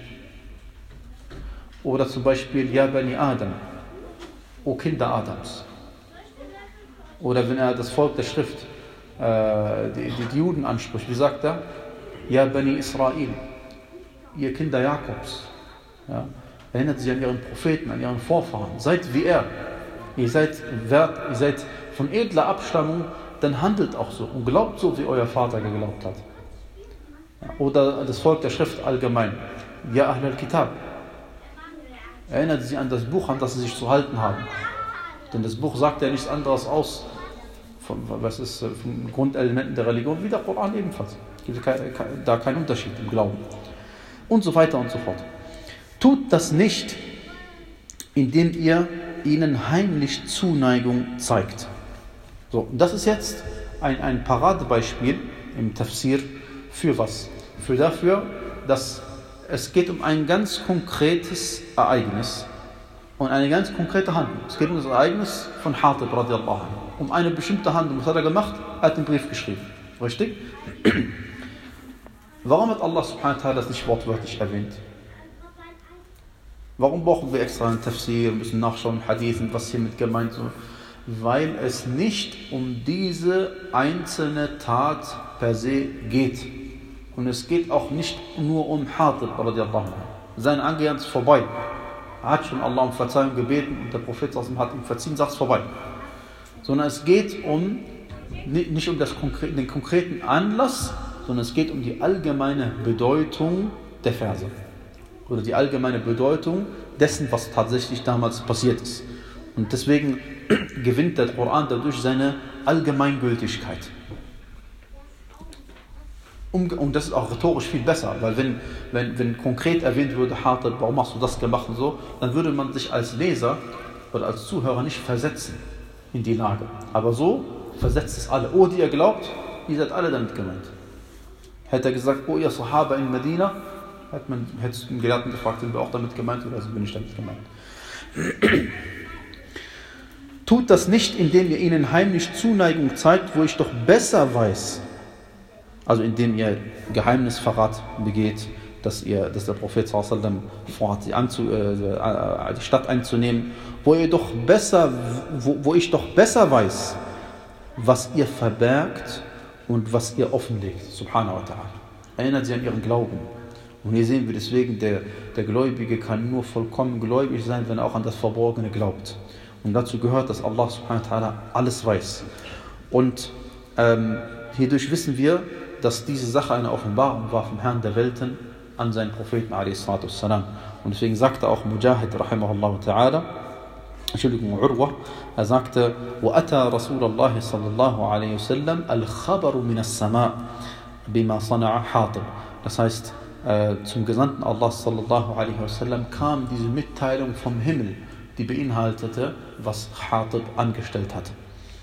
Oder zum Beispiel, Ja bani Adam, o Kinder Adams. Oder wenn er das Volk der Schrift, äh, die, die Juden anspricht, wie sagt er? Ja bani Israel, ihr Kinder Jakobs. Ja, erinnert sich an ihren Propheten, an ihren Vorfahren. Seid wie er. Ihr seid, wert, ihr seid von edler Abstammung, dann handelt auch so und glaubt so, wie euer Vater geglaubt hat. Oder das Volk der Schrift allgemein. Ja Ahl al-Kitab. Erinnert sich an das Buch, an das sie sich zu halten haben. Denn das Buch sagt ja nichts anderes aus, von, was ist, von Grundelementen der Religion, wie der Koran ebenfalls. Es gibt da keinen Unterschied im Glauben. Und so weiter und so fort. Tut das nicht, indem ihr ihnen heimlich Zuneigung zeigt. So, das ist jetzt ein, ein Paradebeispiel im Tafsir für was? Für dafür, dass es geht um ein ganz konkretes Ereignis und eine ganz konkrete Handlung. Es geht um das Ereignis von Hatib radiallahu anhu. Um eine bestimmte Handlung. Was hat er gemacht? Er hat den Brief geschrieben. Richtig? Warum hat Allah subhanahu wa ta'ala das nicht wortwörtlich erwähnt? Warum brauchen wir extra einen Tafsir, müssen nachschauen, Hadithen, was hiermit gemeint ist? Weil es nicht um diese einzelne Tat per se geht. Und es geht auch nicht nur um Hatib radiallahu anhu. Sein Angehören ist vorbei. Er hat schon Allah um Verzeihung gebeten und der Prophet hat ihm verziehen, sagt es vorbei. Sondern es geht um, nicht um das, den konkreten Anlass, sondern es geht um die allgemeine Bedeutung der Verse. Oder die allgemeine Bedeutung dessen, was tatsächlich damals passiert ist. Und deswegen gewinnt der Koran dadurch seine Allgemeingültigkeit. Und das ist auch rhetorisch viel besser, weil wenn, wenn, wenn konkret erwähnt würde, Hatib, warum hast du das gemacht und so, dann würde man sich als Leser oder als Zuhörer nicht versetzen in die Lage. Aber so versetzt es alle. Oh, die ihr glaubt, ihr seid alle damit gemeint. Hätte er gesagt, oh, ihr Sahaba in Medina, hätte man hätte den Gelehrten gefragt, sind wir auch damit gemeint oder bin ich damit gemeint? Tut das nicht, indem ihr ihnen heimlich Zuneigung zeigt, wo ich doch besser weiß. Also indem ihr Geheimnisverrat begeht, dass, ihr, dass der Prophet sallallahu alaihi wasallam vorhat, die, anzu, äh, die Stadt einzunehmen, wo, ihr doch besser, wo, wo ich doch besser weiß, was ihr verbergt und was ihr offenlegt. Subhanahu wa ta'ala. Erinnert sie an ihren Glauben. Und hier sehen wir deswegen, der, der Gläubige kann nur vollkommen gläubig sein, wenn er auch an das Verborgene glaubt. Und dazu gehört, dass Allah subhanahu wa ta'ala alles weiß. Und ähm, hierdurch wissen wir, dass diese Sache eine Offenbarung war vom Herrn der Welten an seinen Propheten a.s. Und deswegen sagte auch Mujahid rahimahullah ta'ala, Entschuldigung, Urwa, er sagte, وَأَتَى رَسُولَ اللَّهِ صَلَّى اللَّهُ عَلَيْهِ وسلم الْخَبَرُ مِنَ السَّمَاءِ بِمَا صَنَعَ حَاطِبٌ. Das heißt, äh, zum Gesandten Allah sallallahu alaihi wasallam kam diese Mitteilung vom Himmel, die beinhaltete, was Hatib angestellt hatte.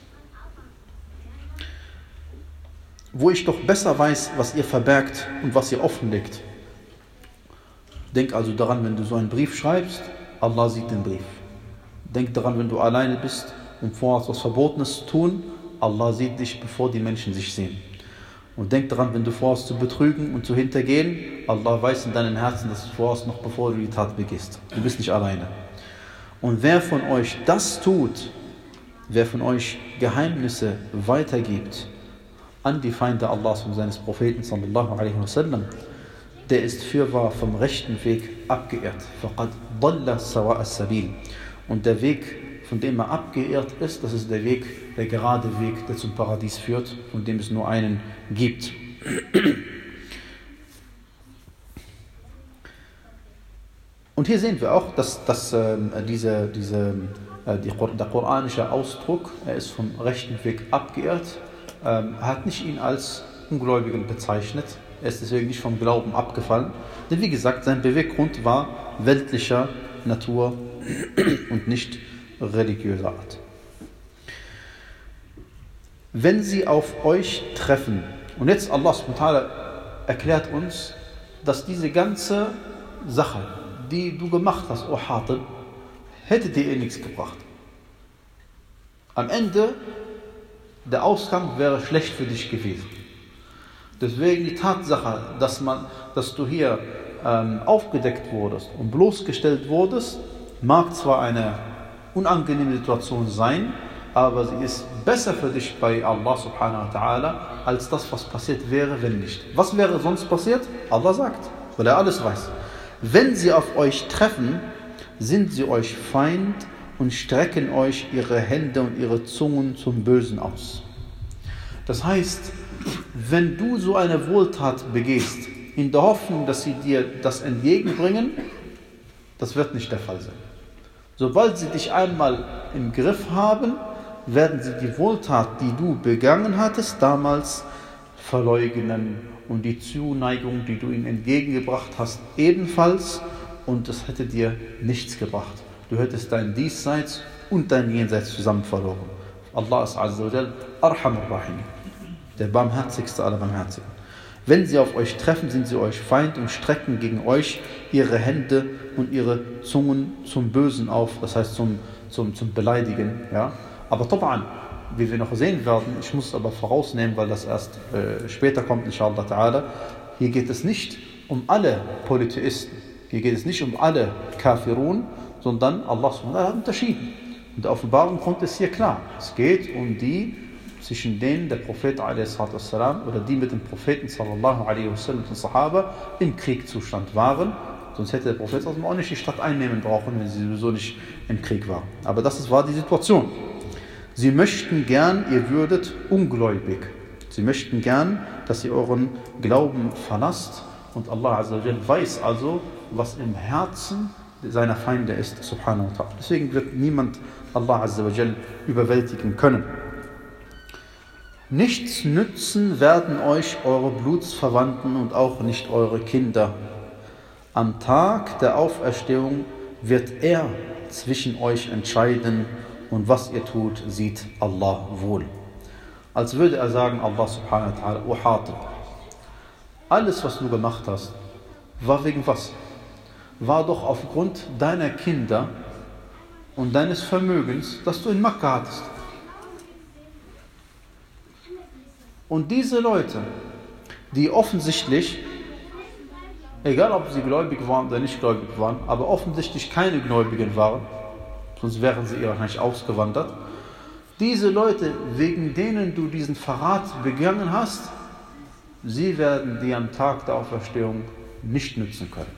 Wo ich doch besser weiß, was ihr verbergt und was ihr offenlegt. Denk also daran, wenn du so einen Brief schreibst, Allah sieht den Brief. Denk daran, wenn du alleine bist und vorhast, was Verbotenes zu tun, Allah sieht dich, bevor die Menschen sich sehen. Und denk daran, wenn du vorhast zu betrügen und zu hintergehen, Allah weiß in deinem Herzen, dass du vorhast, noch bevor du die Tat begehst. Du bist nicht alleine. Und wer von euch das tut, wer von euch Geheimnisse weitergibt an die Feinde Allahs und seines Propheten sallallahu alaihi wasallam, der ist fürwahr vom rechten Weg abgeirrt. فَقَدْ ضَلَّ سَوَاءَ السَّبِيلِ. Und der Weg, von dem er abgeirrt ist, das ist der Weg, der gerade Weg, der zum Paradies führt, von dem es nur einen gibt. Und hier sehen wir auch, dass, dass äh, diese, diese, äh, die, der koranische Ausdruck, er ist vom rechten Weg abgeirrt, äh, hat nicht ihn als Ungläubigen bezeichnet. Er ist deswegen nicht vom Glauben abgefallen. Denn wie gesagt, sein Beweggrund war weltlicher Natur und nicht religiöser Art. Wenn sie auf euch treffen, und jetzt Allah subhanahu wa ta'ala erklärt uns, dass diese ganze Sache, die du gemacht hast, O Hatib, hätte dir eh nichts gebracht. Am Ende, der Ausgang wäre schlecht für dich gewesen. Deswegen die Tatsache, dass, man, dass du hier ähm, aufgedeckt wurdest und bloßgestellt wurdest, mag zwar eine unangenehme Situation sein, aber sie ist besser für dich bei Allah subhanahu wa ta'ala, als das, was passiert wäre, wenn nicht. Was wäre sonst passiert? Allah sagt, weil er alles weiß. Wenn sie auf euch treffen, sind sie euch Feind und strecken euch ihre Hände und ihre Zungen zum Bösen aus. Das heißt, wenn du so eine Wohltat begehst, in der Hoffnung, dass sie dir das entgegenbringen, das wird nicht der Fall sein. Sobald sie dich einmal im Griff haben, werden sie die Wohltat, die du begangen hattest, damals verleugnen und die Zuneigung, die du ihnen entgegengebracht hast, ebenfalls, und das hätte dir nichts gebracht. Du hättest dein Diesseits und dein Jenseits zusammen verloren. Allah ist Azza wa Jal Arhamur Rahim, der barmherzigste aller Barmherzigen. Wenn sie auf euch treffen, sind sie euch Feind und strecken gegen euch ihre Hände und ihre Zungen zum Bösen auf, das heißt zum, zum, zum Beleidigen. Ja? Aber Tab'an, wie wir noch sehen werden, ich muss es aber vorausnehmen, weil das erst äh, später kommt, inshallah ta'ala, hier geht es nicht um alle Polytheisten, hier geht es nicht um alle Kafirun, sondern Allah subhanahu wa ta'ala hat unterschieden. Und der Offenbarungsgrund ist hier klar, es geht um die, zwischen denen der Prophet wassalam, oder die mit dem Propheten sallallahu alaihi wasallam und Sahaba im Kriegszustand waren. Sonst hätte der Prophet auch nicht die Stadt einnehmen brauchen, wenn sie sowieso nicht im Krieg waren. Aber das war die Situation. Sie möchten gern, ihr würdet ungläubig. Sie möchten gern, dass ihr euren Glauben verlasst. Und Allah Azza wa Jal weiß also, was im Herzen seiner Feinde ist, subhanahu wa ta'ala. Deswegen wird niemand Allah Azza wa Jal überwältigen können. Nichts nützen werden euch eure Blutsverwandten und auch nicht eure Kinder. Am Tag der Auferstehung wird er zwischen euch entscheiden und was ihr tut, sieht Allah wohl. Als würde er sagen, Allah subhanahu wa ta'ala, O Hatib, alles was du gemacht hast, war wegen was? War doch aufgrund deiner Kinder und deines Vermögens, das du in Mekka hattest. Und diese Leute, die offensichtlich, egal ob sie gläubig waren oder nicht gläubig waren, aber offensichtlich keine Gläubigen waren, sonst wären sie wahrscheinlich ausgewandert, diese Leute, wegen denen du diesen Verrat begangen hast, sie werden dir am Tag der Auferstehung nicht nützen können.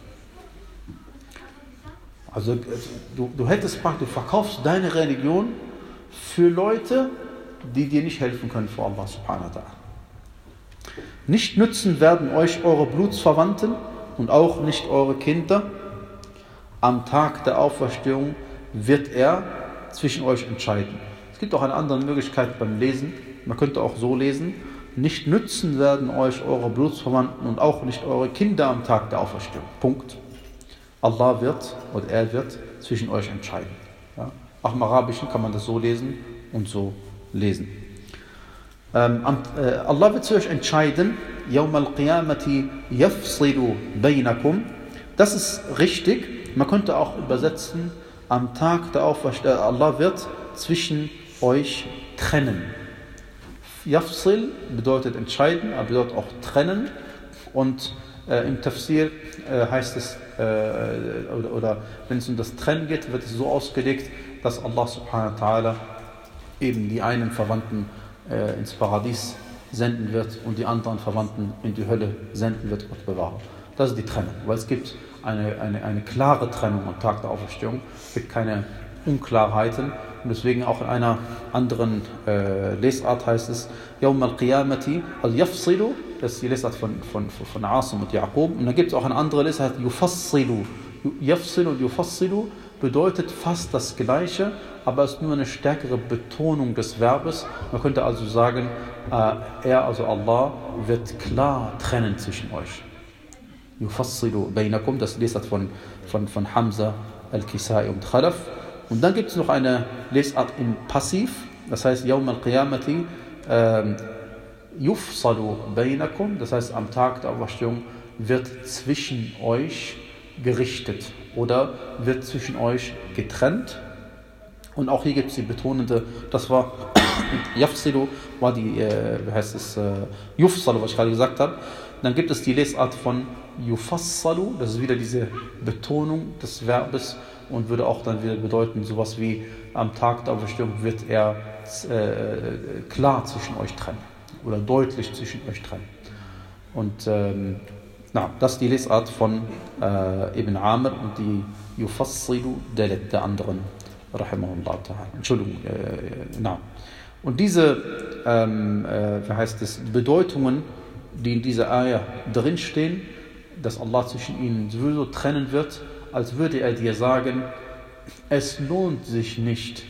Also du, du hättest praktisch, du verkaufst deine Religion für Leute, die dir nicht helfen können vor Allah subhanahu wa ta'ala. Nicht nützen werden euch eure Blutsverwandten und auch nicht eure Kinder. Am Tag der Auferstehung wird er zwischen euch entscheiden. Es gibt auch eine andere Möglichkeit beim Lesen. Man könnte auch so lesen: Nicht nützen werden euch eure Blutsverwandten und auch nicht eure Kinder am Tag der Auferstehung. Punkt. Allah wird, oder er wird, zwischen euch entscheiden. Ja? Auch im Arabischen kann man das so lesen und so lesen. Ähm, äh, Allah wird zu euch entscheiden, Yawm al-Qiyamati yafsilu bainakum. Das ist richtig. Man könnte auch übersetzen, am Tag der Auferstehung, Allah wird zwischen euch trennen. Yafsil bedeutet entscheiden, aber bedeutet auch trennen. Und äh, im Tafsir äh, heißt es, äh, oder, oder wenn es um das Trennen geht, wird es so ausgelegt, dass Allah subhanahu wa ta'ala eben die einen Verwandten äh, ins Paradies senden wird und die anderen Verwandten in die Hölle senden wird, Gott bewahre. Das ist die Trennung, weil es gibt eine, eine, eine klare Trennung am Tag der Auferstehung, es gibt keine Unklarheiten. Und deswegen auch in einer anderen äh, Lesart heißt es Yawm al-Qiyamati, also Yafsilu, das ist die Lesart von, von, von Asim und Yaqub. Und dann gibt es auch eine andere Lesart, Yufassilu. Yafsilu und Yufassilu bedeutet fast das Gleiche, aber es ist nur eine stärkere Betonung des Verbes. Man könnte also sagen, äh, er, also Allah, wird klar trennen zwischen euch. Yufassilu bainakum, das ist die Lesart von, von, von Hamza, Al-Kisai und Khalaf. Und dann gibt es noch eine Lesart im Passiv, das heißt Yawm al-Qiyamati ähm, yufsalu bainakum, das heißt am Tag der Auferstehung wird zwischen euch gerichtet oder wird zwischen euch getrennt. Und auch hier gibt es die betonende, das war Yafsilu, war die, äh, wie heißt es, äh, Yufsalu, was ich gerade gesagt habe. Dann gibt es die Lesart von Yufassalu, das ist wieder diese Betonung des Verbes und würde auch dann wieder bedeuten, sowas wie am Tag der Auferstehung wird er äh, klar zwischen euch trennen oder deutlich zwischen euch trennen. Und ähm, na, das ist die Lesart von äh, Ibn Amr und die Yufassilu der, der anderen, rahimahullah ta'ala. Entschuldigung, äh, na. Und diese, ähm, äh, wie heißt es, Bedeutungen, die in dieser Ayah drinstehen, dass Allah zwischen ihnen sowieso trennen wird, als würde er dir sagen, es lohnt sich nicht,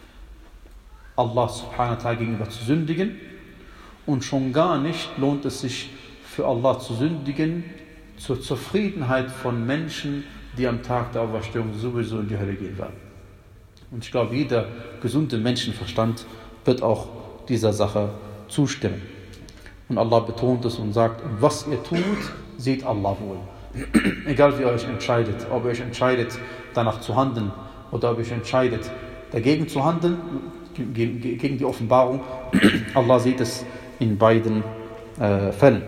Allah subhanahu wa ta'ala gegenüber zu sündigen und schon gar nicht lohnt es sich für Allah zu sündigen zur Zufriedenheit von Menschen, die am Tag der Auferstehung sowieso in die Hölle gehen werden. Und ich glaube, jeder gesunde Menschenverstand wird auch dieser Sache zustimmen. Und Allah betont es und sagt, was ihr tut, seht Allah wohl. Egal wie ihr euch entscheidet, ob ihr euch entscheidet, danach zu handeln oder ob ihr euch entscheidet, dagegen zu handeln, gegen die Offenbarung, Allah sieht es in beiden äh, Fällen.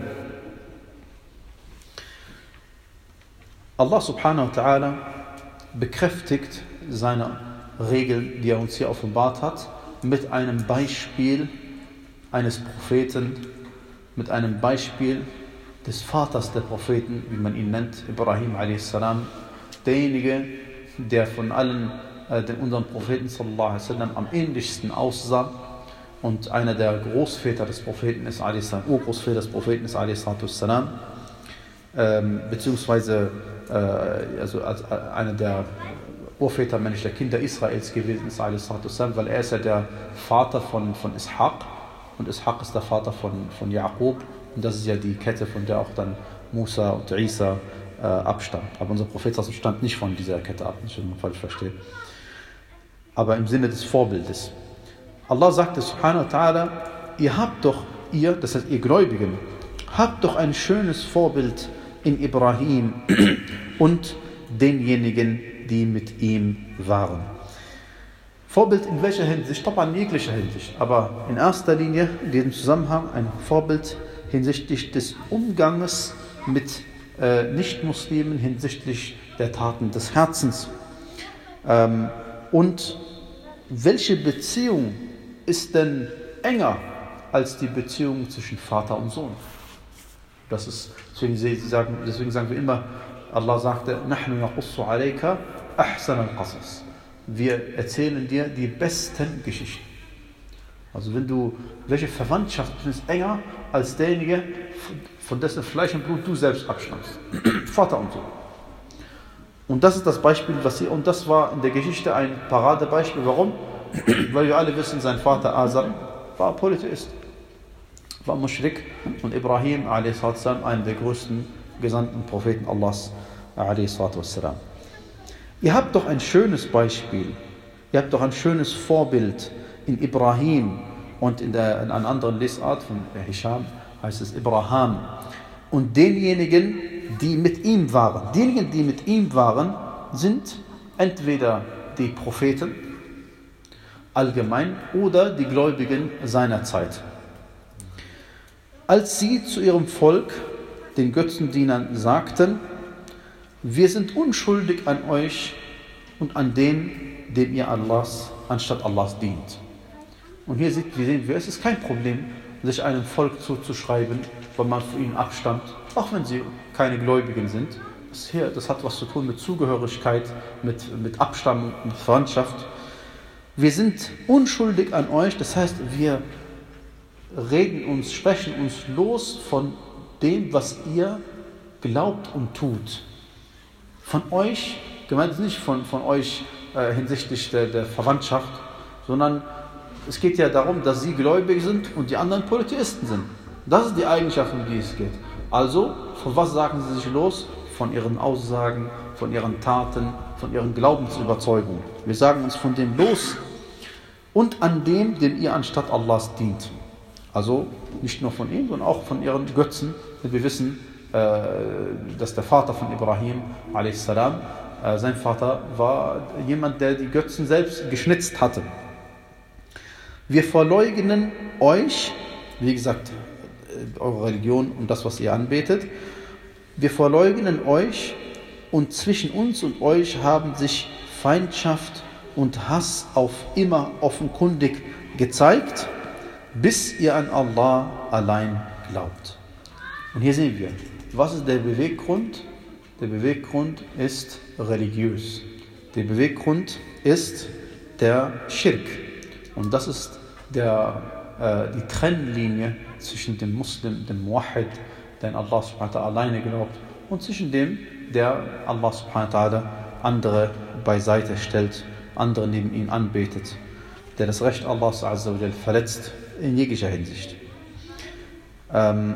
Allah subhanahu wa ta'ala bekräftigt seine Regeln, die er uns hier offenbart hat, mit einem Beispiel eines Propheten, mit einem Beispiel des Vaters der Propheten, wie man ihn nennt, Ibrahim a s. Derjenige, der von allen äh, den unseren Propheten sallallahu alaihi wasallam am ähnlichsten aussah und einer der Großväter des Propheten ist, Urgroßväter des Propheten ist, ähm, beziehungsweise äh, also als, äh, einer der Urväter, nämlich der Kinder Israels gewesen ist, weil er ist ja der Vater von, von Ishaq und Ishaq ist der Vater von, von Yaqub und das ist ja die Kette, von der auch dann Musa und Isa äh, abstammt. Aber unser Prophet stammt nicht von dieser Kette ab, nicht, wenn man falsch versteht. Aber im Sinne des Vorbildes. Allah sagte subhanahu wa ta'ala, ihr habt doch, ihr, das heißt ihr Gläubigen, habt doch ein schönes Vorbild in Ibrahim und denjenigen, die mit ihm waren. Vorbild in welcher Hinsicht? Doch in jeglicher Hinsicht. Aber in erster Linie in diesem Zusammenhang ein Vorbild hinsichtlich des Umganges mit äh, Nicht-Muslimen, hinsichtlich der Taten des Herzens. Ähm, und welche Beziehung ist denn enger als die Beziehung zwischen Vater und Sohn? Das ist, deswegen, sie sagen, deswegen sagen wir immer, Allah sagte, نَحْنُ نَقُصُّ عَلَيْكَ أَحْسَنَ الْقَصَصِ. Wir erzählen dir die besten Geschichten. Also wenn du, welche Verwandtschaft ist enger als derjenige, von dessen Fleisch und Blut du selbst abstammst? Vater und Sohn. Und das ist das Beispiel, was sie, und das war in der Geschichte ein Paradebeispiel. Warum? Weil wir alle wissen, sein Vater Azar war Polytheist, war Muschrik, und Ibrahim a s. einer der größten gesandten Propheten Allahs a s. Ihr habt doch ein schönes Beispiel, ihr habt doch ein schönes Vorbild in Ibrahim, und in, der, in einer anderen Lesart von Hisham heißt es Ibrahim, und denjenigen, die mit ihm waren. Diejenigen, die mit ihm waren, sind entweder die Propheten allgemein oder die Gläubigen seiner Zeit. Als sie zu ihrem Volk, den Götzendienern, sagten, wir sind unschuldig an euch und an dem, dem ihr Allahs, anstatt Allahs dient. Und hier sehen wir, es ist kein Problem, sich einem Volk zuzuschreiben, weil man für ihn abstammt, auch wenn sie keine Gläubigen sind. Das, hier, das hat was zu tun mit Zugehörigkeit, mit, mit Abstammung, mit Verwandtschaft. Wir sind unschuldig an euch, das heißt, wir reden uns, sprechen uns los von dem, was ihr glaubt und tut. Von euch, gemeint ist nicht von, von euch äh, hinsichtlich der, der Verwandtschaft, sondern es geht ja darum, dass sie gläubig sind und die anderen Polytheisten sind. Das ist die Eigenschaft, um die es geht. Also, von was sagen sie sich los? Von ihren Aussagen, von ihren Taten, von ihren Glaubensüberzeugungen. Wir sagen uns von dem los und an dem, dem ihr anstatt Allahs dient. Also nicht nur von ihm, sondern auch von ihren Götzen. Wir wissen, dass der Vater von Ibrahim a s. Sein Vater war jemand, der die Götzen selbst geschnitzt hatte. Wir verleugnen euch, wie gesagt, eure Religion und das, was ihr anbetet. Wir verleugnen euch, und zwischen uns und euch haben sich Feindschaft und Hass auf immer offenkundig gezeigt, bis ihr an Allah allein glaubt. Und hier sehen wir, was ist der Beweggrund? Der Beweggrund ist religiös. Der Beweggrund ist der Schirk. Und das ist der, äh, die Trennlinie zwischen dem Muslim, dem Muwahhid, der an Allah subhanahu wa ta'ala alleine glaubt, und zwischen dem, der Allah subhanahu wa ta'ala andere beiseite stellt, andere neben ihn anbetet, der das Recht Allahs azza wa jal verletzt in jeglicher Hinsicht. Ähm,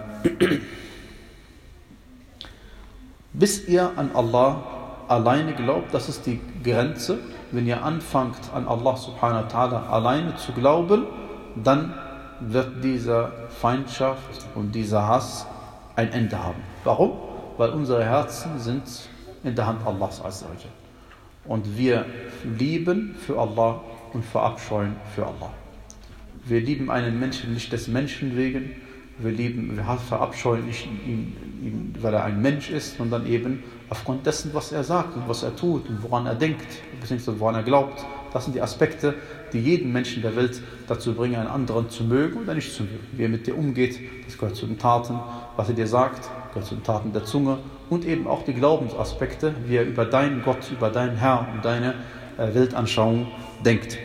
bis ihr an Allah alleine glaubt, das ist die Grenze. Wenn ihr anfangt, an Allah subhanahu wa ta'ala alleine zu glauben, dann wird diese Feindschaft und dieser Hass ein Ende haben. Warum? Weil unsere Herzen sind in der Hand Allahs azza wa jal. Und wir lieben für Allah und verabscheuen für Allah. Wir lieben einen Menschen nicht des Menschen wegen, wir lieben, wir verabscheuen nicht ihn, ihn, weil er ein Mensch ist, sondern eben aufgrund dessen, was er sagt und was er tut und woran er denkt, beziehungsweise woran er glaubt. Das sind die Aspekte, die jeden Menschen der Welt dazu bringen, einen anderen zu mögen oder nicht zu mögen. Wie er mit dir umgeht, das gehört zu den Taten, was er dir sagt, gehört zu den Taten der Zunge, und eben auch die Glaubensaspekte, wie er über deinen Gott, über deinen Herr und deine äh, Weltanschauung denkt.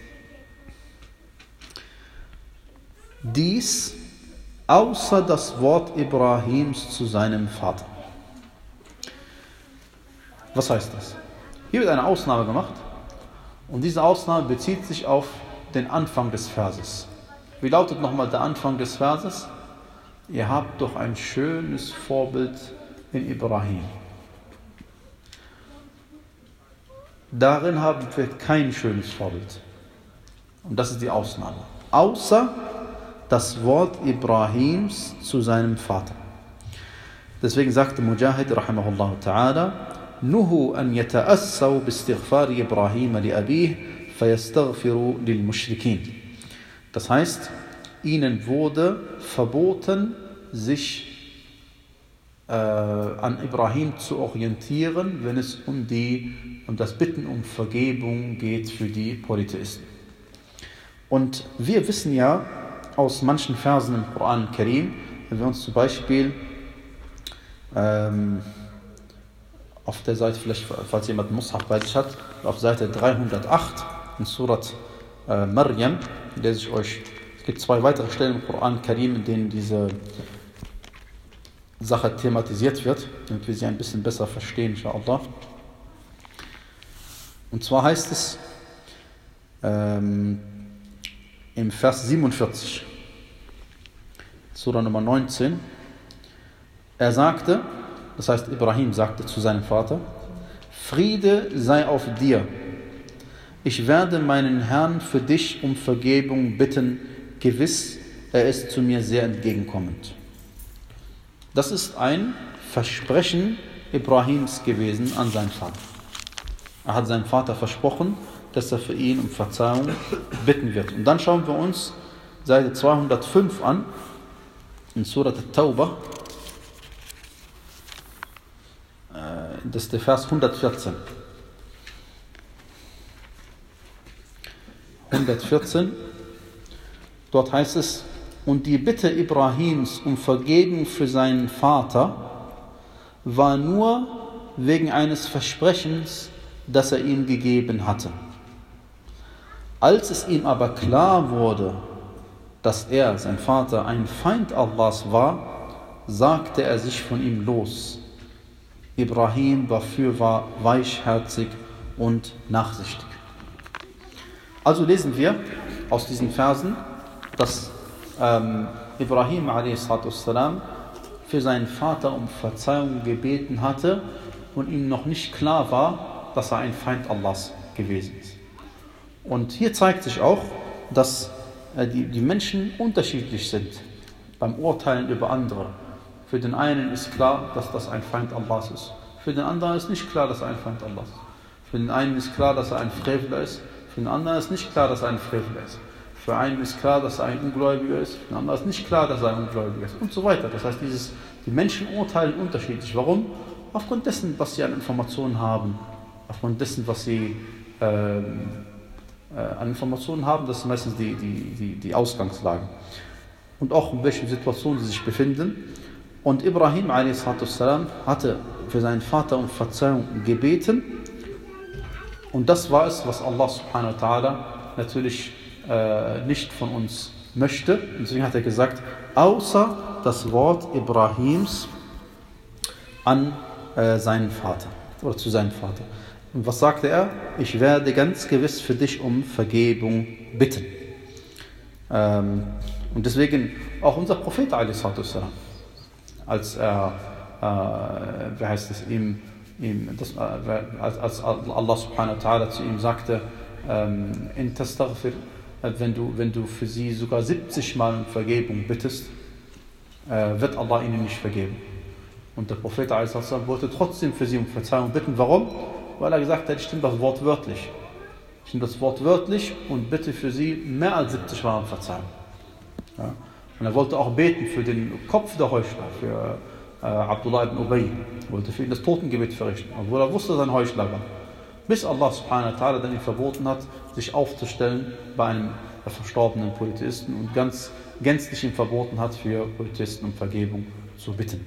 Dies außer das Wort Ibrahims zu seinem Vater. Was heißt das? Hier wird eine Ausnahme gemacht, und diese Ausnahme bezieht sich auf den Anfang des Verses. Wie lautet nochmal der Anfang des Verses? Ihr habt doch ein schönes Vorbild in Ibrahim. Darin haben wir kein schönes Vorbild. Und das ist die Ausnahme. Außer das Wort Ibrahims zu seinem Vater. Deswegen sagte Mujahid rahimahullah ta'ala, Nuhu an yata'assaw bistighfari Ibrahim li abih, فَيَسْتَغْفِرُوا لِلْمُشْرِكِينَ. Das heißt, ihnen wurde verboten, sich äh, an Ibrahim zu orientieren, wenn es um, die, um das Bitten um Vergebung geht für die Polytheisten. Und wir wissen ja aus manchen Versen im Koran Karim, wenn wir uns zum Beispiel ähm, auf der Seite, vielleicht falls jemand Mushaf bei sich hat, auf Seite dreihundertacht in Surat äh, Maryam, lese ich euch. Es gibt zwei weitere Stellen im Koran Karim, in denen diese Sache thematisiert wird, damit wir sie ein bisschen besser verstehen, inshallah. Und zwar heißt es ähm, im Vers siebenundvierzig, Surah Nummer neunzehn, er sagte, das heißt Ibrahim sagte zu seinem Vater, Friede sei auf dir, ich werde meinen Herrn für dich um Vergebung bitten, gewiss, er ist zu mir sehr entgegenkommend. Das ist ein Versprechen Ibrahims gewesen an seinen Vater. Er hat seinem Vater versprochen, dass er für ihn um Verzeihung bitten wird. Und dann schauen wir uns Seite zweihundertfünf an, in Surat At-Tawbah, das ist der Vers hundertvierzehn. hundertvierzehn, dort heißt es, und die Bitte Ibrahims um Vergebung für seinen Vater war nur wegen eines Versprechens, das er ihm gegeben hatte. Als es ihm aber klar wurde, dass er, sein Vater, ein Feind Allahs war, sagte er sich von ihm los. Ibrahim war fürwahr weichherzig und nachsichtig. Also lesen wir aus diesen Versen, dass ähm, Ibrahim a s. für seinen Vater um Verzeihung gebeten hatte und ihm noch nicht klar war, dass er ein Feind Allahs gewesen ist. Und hier zeigt sich auch, dass äh, die, die Menschen unterschiedlich sind beim Urteilen über andere. Für den einen ist klar, dass das ein Feind Allahs ist. Für den anderen ist nicht klar, dass er ein Feind Allahs ist. Für den einen ist klar, dass er ein Frevler ist. Für den anderen ist nicht klar, dass er ein Frevler ist. Für einen ist klar, dass er ein Ungläubiger ist. Für den anderen ist nicht klar, dass er ein Ungläubiger ist. Und so weiter. Das heißt, dieses, die Menschen urteilen unterschiedlich. Warum? Aufgrund dessen, was sie an Informationen haben. Aufgrund dessen, was sie äh, äh, an Informationen haben, das ist meistens die, die, die, die Ausgangslage. Und auch in welchen Situationen sie sich befinden. Und Ibrahim a s. hatte für seinen Vater um Verzeihung gebeten. Und das war es, was Allah subhanahu wa ta'ala natürlich äh, nicht von uns möchte. Und deswegen hat er gesagt, außer das Wort Ibrahims an äh, seinen Vater oder zu seinem Vater. Und was sagte er? Ich werde ganz gewiss für dich um Vergebung bitten. Ähm, und deswegen auch unser Prophet a s. als er, äh, wie heißt es, ihm, ihm das, äh, als, als Allah subhanahu wa ta'ala zu ihm sagte, ähm, in tastaghfir, wenn du, wenn du für sie sogar siebzig Mal um Vergebung bittest, äh, wird Allah ihnen nicht vergeben. Und der Prophet a s. wollte trotzdem für sie um Verzeihung bitten. Warum? Weil er gesagt hat, ich nehme das Wort wörtlich. Ich nehme das Wort wörtlich und bitte für sie mehr als siebzig Mal um Verzeihung. Ja? Und er wollte auch beten für den Kopf der Heuchler, für äh, Abdullah ibn Ubay. Er wollte für ihn das Totengebet verrichten, obwohl er wusste, dass er ein Heuchler war. Bis Allah subhanahu wa ta'ala dann ihm verboten hat, sich aufzustellen bei einem verstorbenen Polytheisten und ganz gänzlich ihm verboten hat, für Polytheisten um Vergebung zu bitten.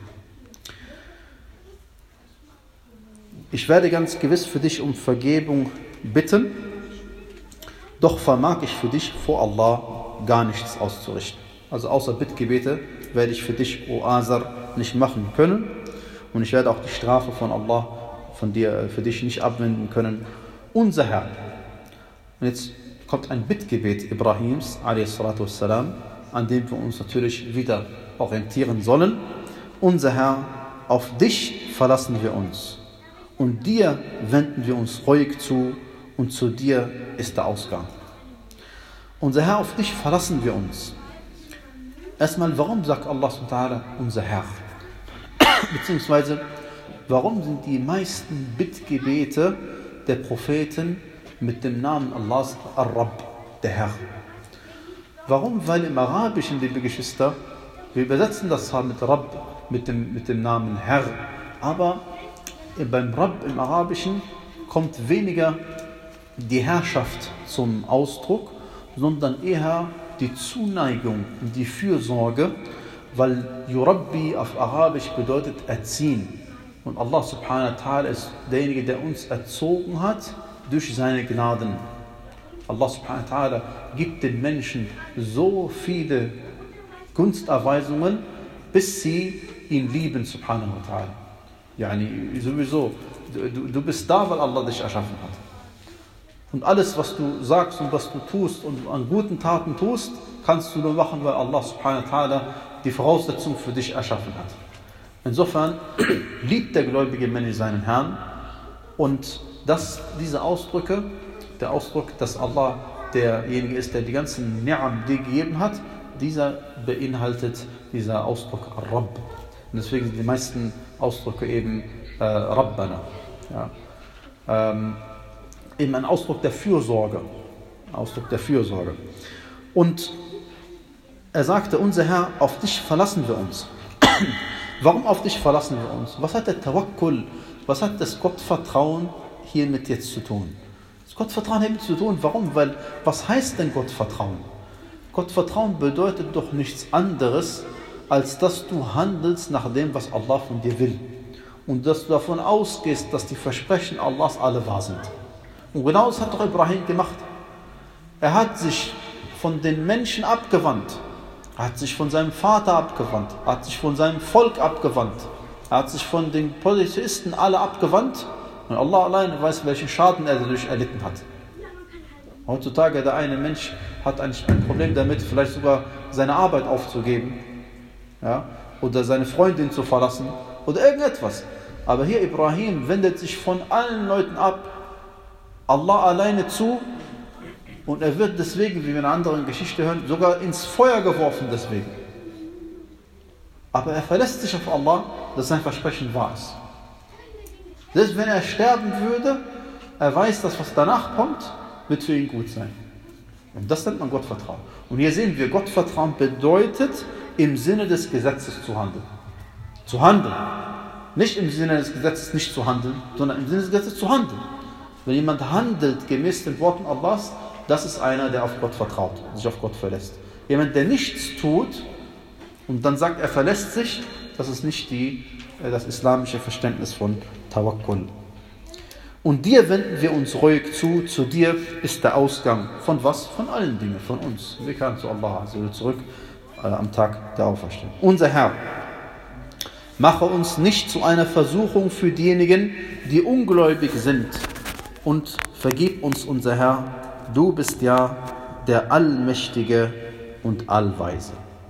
Ich werde ganz gewiss für dich um Vergebung bitten, doch vermag ich für dich vor Allah gar nichts auszurichten. Also außer Bittgebete werde ich für dich, O Azar, nicht machen können. Und ich werde auch die Strafe von Allah von dir, für dich nicht abwenden können. Unser Herr. Und jetzt kommt ein Bittgebet Ibrahims, a s. an dem wir uns natürlich wieder orientieren sollen. Unser Herr, auf dich verlassen wir uns. Und dir wenden wir uns ruhig zu. Und zu dir ist der Ausgang. Unser Herr, auf dich verlassen wir uns. Erstmal, warum sagt Allah subhanahu wa ta'ala unser Herr? Beziehungsweise, warum sind die meisten Bittgebete der Propheten mit dem Namen Allahs Ar-Rabb, der Herr. Warum? Weil im Arabischen, liebe Geschwister, wir übersetzen das zwar mit Rabb, mit dem, mit dem Namen Herr, aber beim Rabb im Arabischen kommt weniger die Herrschaft zum Ausdruck, sondern eher die Zuneigung und die Fürsorge, weil Yurabbi auf Arabisch bedeutet erziehen. Und Allah subhanahu wa ta'ala ist derjenige, der uns erzogen hat durch seine Gnaden. Allah subhanahu wa ta'ala gibt den Menschen so viele Gunsterweisungen, bis sie ihn lieben, subhanahu wa ta'ala. Yani, sowieso, du, du bist da, weil Allah dich erschaffen hat. Und alles, was du sagst und was du tust und an guten Taten tust, kannst du nur machen, weil Allah subhanahu wa ta'ala die Voraussetzung für dich erschaffen hat. Insofern liebt der gläubige Mensch seinen Herrn, und dass diese Ausdrücke, der Ausdruck, dass Allah derjenige ist, der die ganzen Ni'am dir gegeben hat, dieser beinhaltet dieser Ausdruck Rabb. Und deswegen sind die meisten Ausdrücke eben äh, Rabbana. Ja. Ähm, eben ein Ausdruck der Fürsorge. Ausdruck der Fürsorge. Und er sagte, unser Herr, auf dich verlassen wir uns. Warum auf dich verlassen wir uns? Was hat der Tawakkul, was hat das Gottvertrauen hiermit jetzt zu tun? Das Gottvertrauen hiermit zu tun, warum? Weil, was heißt denn Gottvertrauen? Gottvertrauen bedeutet doch nichts anderes, als dass du handelst nach dem, was Allah von dir will. Und dass du davon ausgehst, dass die Versprechen Allahs alle wahr sind. Und genau das hat doch Ibrahim gemacht. Er hat sich von den Menschen abgewandt. Er hat sich von seinem Vater abgewandt. Er hat sich von seinem Volk abgewandt. Er hat sich von den Polytheisten alle abgewandt. Und Allah alleine weiß, welchen Schaden er dadurch erlitten hat. Heutzutage, der eine Mensch hat eigentlich ein Problem damit, vielleicht sogar seine Arbeit aufzugeben. Ja, oder seine Freundin zu verlassen. Oder irgendetwas. Aber hier Ibrahim wendet sich von allen Leuten ab. Allah alleine zu. Und er wird deswegen, wie wir in einer anderen Geschichte hören, sogar ins Feuer geworfen deswegen. Aber er verlässt sich auf Allah, dass sein Versprechen wahr ist. Selbst wenn er sterben würde, er weiß, dass was danach kommt, wird für ihn gut sein. Und das nennt man Gottvertrauen. Und hier sehen wir, Gottvertrauen bedeutet, im Sinne des Gesetzes zu handeln. Zu handeln. Nicht im Sinne des Gesetzes nicht zu handeln, sondern im Sinne des Gesetzes zu handeln. Wenn jemand handelt gemäß den Worten Allahs, das ist einer, der auf Gott vertraut, sich auf Gott verlässt. Jemand, der nichts tut und dann sagt, er verlässt sich, das ist nicht die, das islamische Verständnis von Tawakkul. Und dir wenden wir uns ruhig zu, zu dir ist der Ausgang von was? Von allen Dingen, von uns. Wir kehren zu Allah also zurück äh, am Tag der Auferstehung. Unser Herr, mache uns nicht zu einer Versuchung für diejenigen, die ungläubig sind, und vergib uns, unser Herr, du bist ja der Allmächtige und Allweise.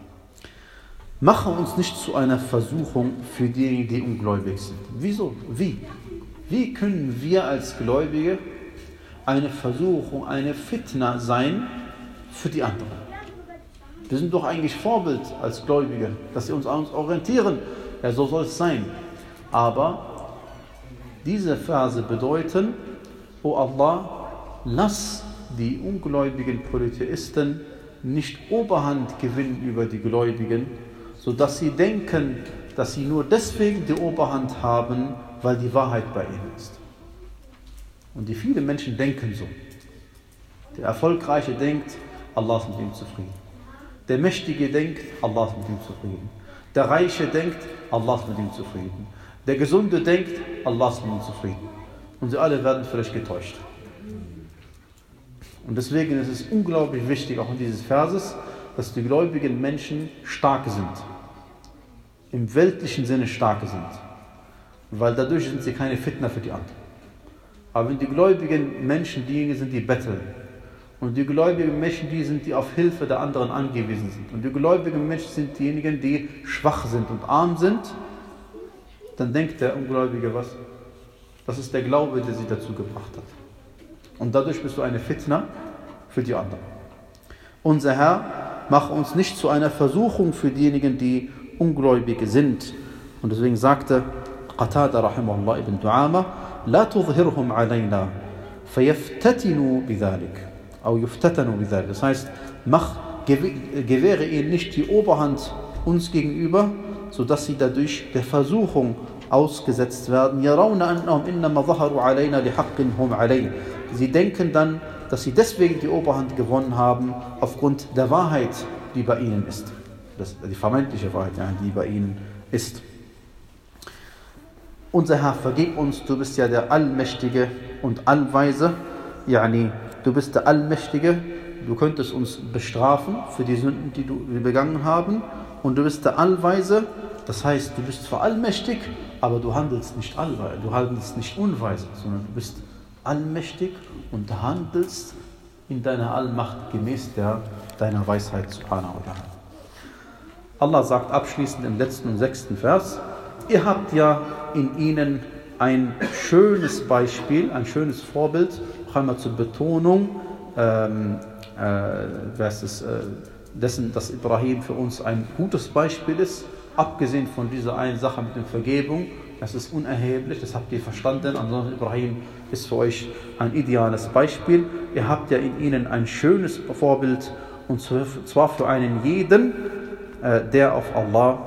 Mache uns nicht zu einer Versuchung für diejenigen, die ungläubig sind. Wieso? Wie? Wie können wir als Gläubige eine Versuchung, eine Fitna sein für die anderen? Wir sind doch eigentlich Vorbild als Gläubige, dass wir uns an uns orientieren. Ja, so soll es sein. Aber diese Verse bedeuten, O Allah, lass die ungläubigen Polytheisten nicht Oberhand gewinnen über die Gläubigen, sodass sie denken, dass sie nur deswegen die Oberhand haben, weil die Wahrheit bei ihnen ist. Und die vielen Menschen denken so. Der Erfolgreiche denkt, Allah ist mit ihm zufrieden. Der Mächtige denkt, Allah ist mit ihm zufrieden. Der Reiche denkt, Allah ist mit ihm zufrieden. Der Gesunde denkt, Allah ist mit ihm zufrieden. Und sie alle werden völlig getäuscht. Und deswegen ist es unglaublich wichtig, auch in dieses Verses, dass die gläubigen Menschen stark sind. Im weltlichen Sinne stark sind. Weil dadurch sind sie keine Fitna für die anderen. Aber wenn die gläubigen Menschen diejenigen sind, die betteln, und die gläubigen Menschen die sind, die auf Hilfe der anderen angewiesen sind, und die gläubigen Menschen sind diejenigen, die schwach sind und arm sind, dann denkt der Ungläubige was? Das ist der Glaube, der sie dazu gebracht hat. Und dadurch bist du eine Fitna für die anderen. Unser Herr, mache uns nicht zu einer Versuchung für diejenigen, die Ungläubige sind. Und deswegen sagte Qatada rahimahullah ibn Du'ama, La tudhirhum alayna, فَيَفْتَتِنُوا بِذَلِكَ أو يُفْتَتَنُوا بِذَلِكَ. Das heißt, mach, gewähre ihnen nicht die Oberhand uns gegenüber, sodass sie dadurch der Versuchung ausgesetzt werden. يَرَوْنَ أَنَّهُمْ إِنَّمَا ظَهَرُوا عَلَيْنَا لِحَقٍّ هُمْ عَلَيْهِ. Sie denken dann, dass sie deswegen die Oberhand gewonnen haben, aufgrund der Wahrheit, die bei ihnen ist. Das, die vermeintliche Wahrheit, ja, die bei ihnen ist. Unser Herr, vergib uns, du bist ja der Allmächtige und Allweise. Yani, du bist der Allmächtige, du könntest uns bestrafen für die Sünden, die du, wir begangen haben. Und du bist der Allweise, das heißt, du bist zwar allmächtig, aber du handelst nicht allweise, du handelst nicht unweise, sondern du bist allmächtig und handelst in deiner Allmacht gemäß der, deiner Weisheit, subhanahu wa ta'ala. Allah sagt abschließend im letzten und sechsten Vers, ihr habt ja in ihnen ein schönes Beispiel, ein schönes Vorbild, auch einmal zur Betonung, ähm, äh, es, äh, dessen, dass Ibrahim für uns ein gutes Beispiel ist, abgesehen von dieser einen Sache mit der Vergebung. Das ist unerheblich, das habt ihr verstanden. Ansonsten Ibrahim ist für euch ein ideales Beispiel. Ihr habt ja in ihnen ein schönes Vorbild, und zwar für einen jeden, äh, der auf Allah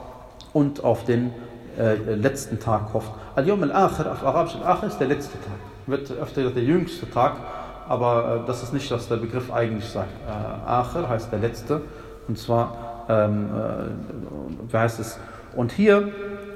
und auf den äh, letzten Tag hofft. Al-Yawm al-Akhir, auf Arabisch al-Akhir ist der letzte Tag. Wird öfter der jüngste Tag, aber äh, das ist nicht, was der Begriff eigentlich sagt. Äh, Akhir heißt der letzte, und zwar, ähm, äh, wie heißt es? Und hier,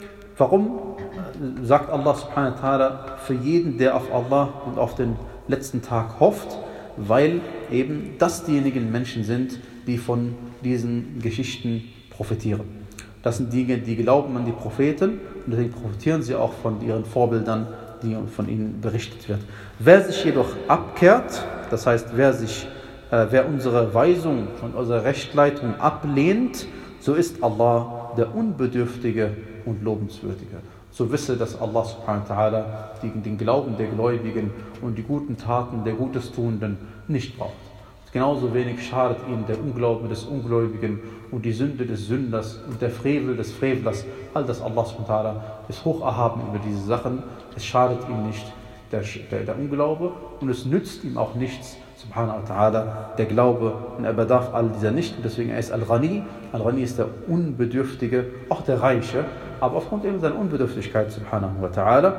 warum sagt Allah subhanahu wa ta'ala für jeden, der auf Allah und auf den letzten Tag hofft? Weil eben das diejenigen Menschen sind, die von diesen Geschichten profitieren. Das sind diejenigen, die glauben an die Propheten, und deswegen profitieren sie auch von ihren Vorbildern, die von ihnen berichtet wird. Wer sich jedoch abkehrt, das heißt, wer sich, äh, wer unsere Weisung und unsere Rechtleitung ablehnt, so ist Allah der Unbedürftige und Lobenswürdige. So wisse, dass Allah subhanahu wa ta'ala den Glauben der Gläubigen und die guten Taten der Gutestuenden nicht braucht. Genauso wenig schadet ihm der Unglaube des Ungläubigen und die Sünde des Sünders und der Frevel des Frevlers. All das Allah subhanahu wa ta'ala ist hoch erhaben über diese Sachen. Es schadet ihm nicht der, der, der Unglaube, und es nützt ihm auch nichts, subhanahu wa ta'ala, der Glaube, und er bedarf all dieser nicht. Und deswegen er ist Al-Ghani. Al-Ghani ist der Unbedürftige, auch der Reiche, aber aufgrund eben seiner Unbedürftigkeit, subhanahu wa ta'ala.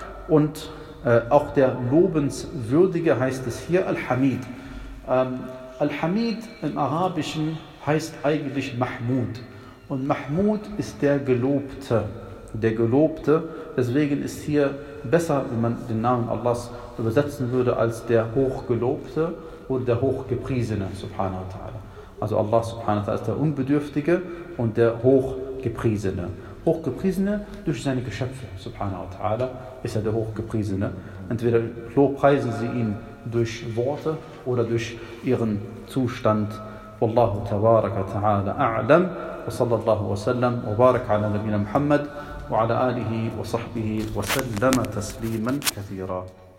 Und äh, auch der Lobenswürdige heißt es hier Al-Hamid. Ähm, Al-Hamid im Arabischen heißt eigentlich Mahmud. Und Mahmud ist der Gelobte. Der Gelobte. Deswegen ist hier besser, wenn man den Namen Allahs übersetzen würde, als der Hochgelobte oder der Hochgepriesene, subhanahu wa ta'ala. Also Allah subhanahu wa ta'ala ist der Unbedürftige und der Hochgepriesene. Hochgepriesene durch seine Geschöpfe, subhanahu wa ta'ala, ist er der Hochgepriesene. Entweder lobpreisen sie ihn durch Worte oder durch ihren Zustand. Wallahu tabaraka ta'ala a'lam. Wa sallallahu wa sallam wa barak ala nabina Muhammad wa ala alihi wa sahbihi wa sallama tasliman kathira.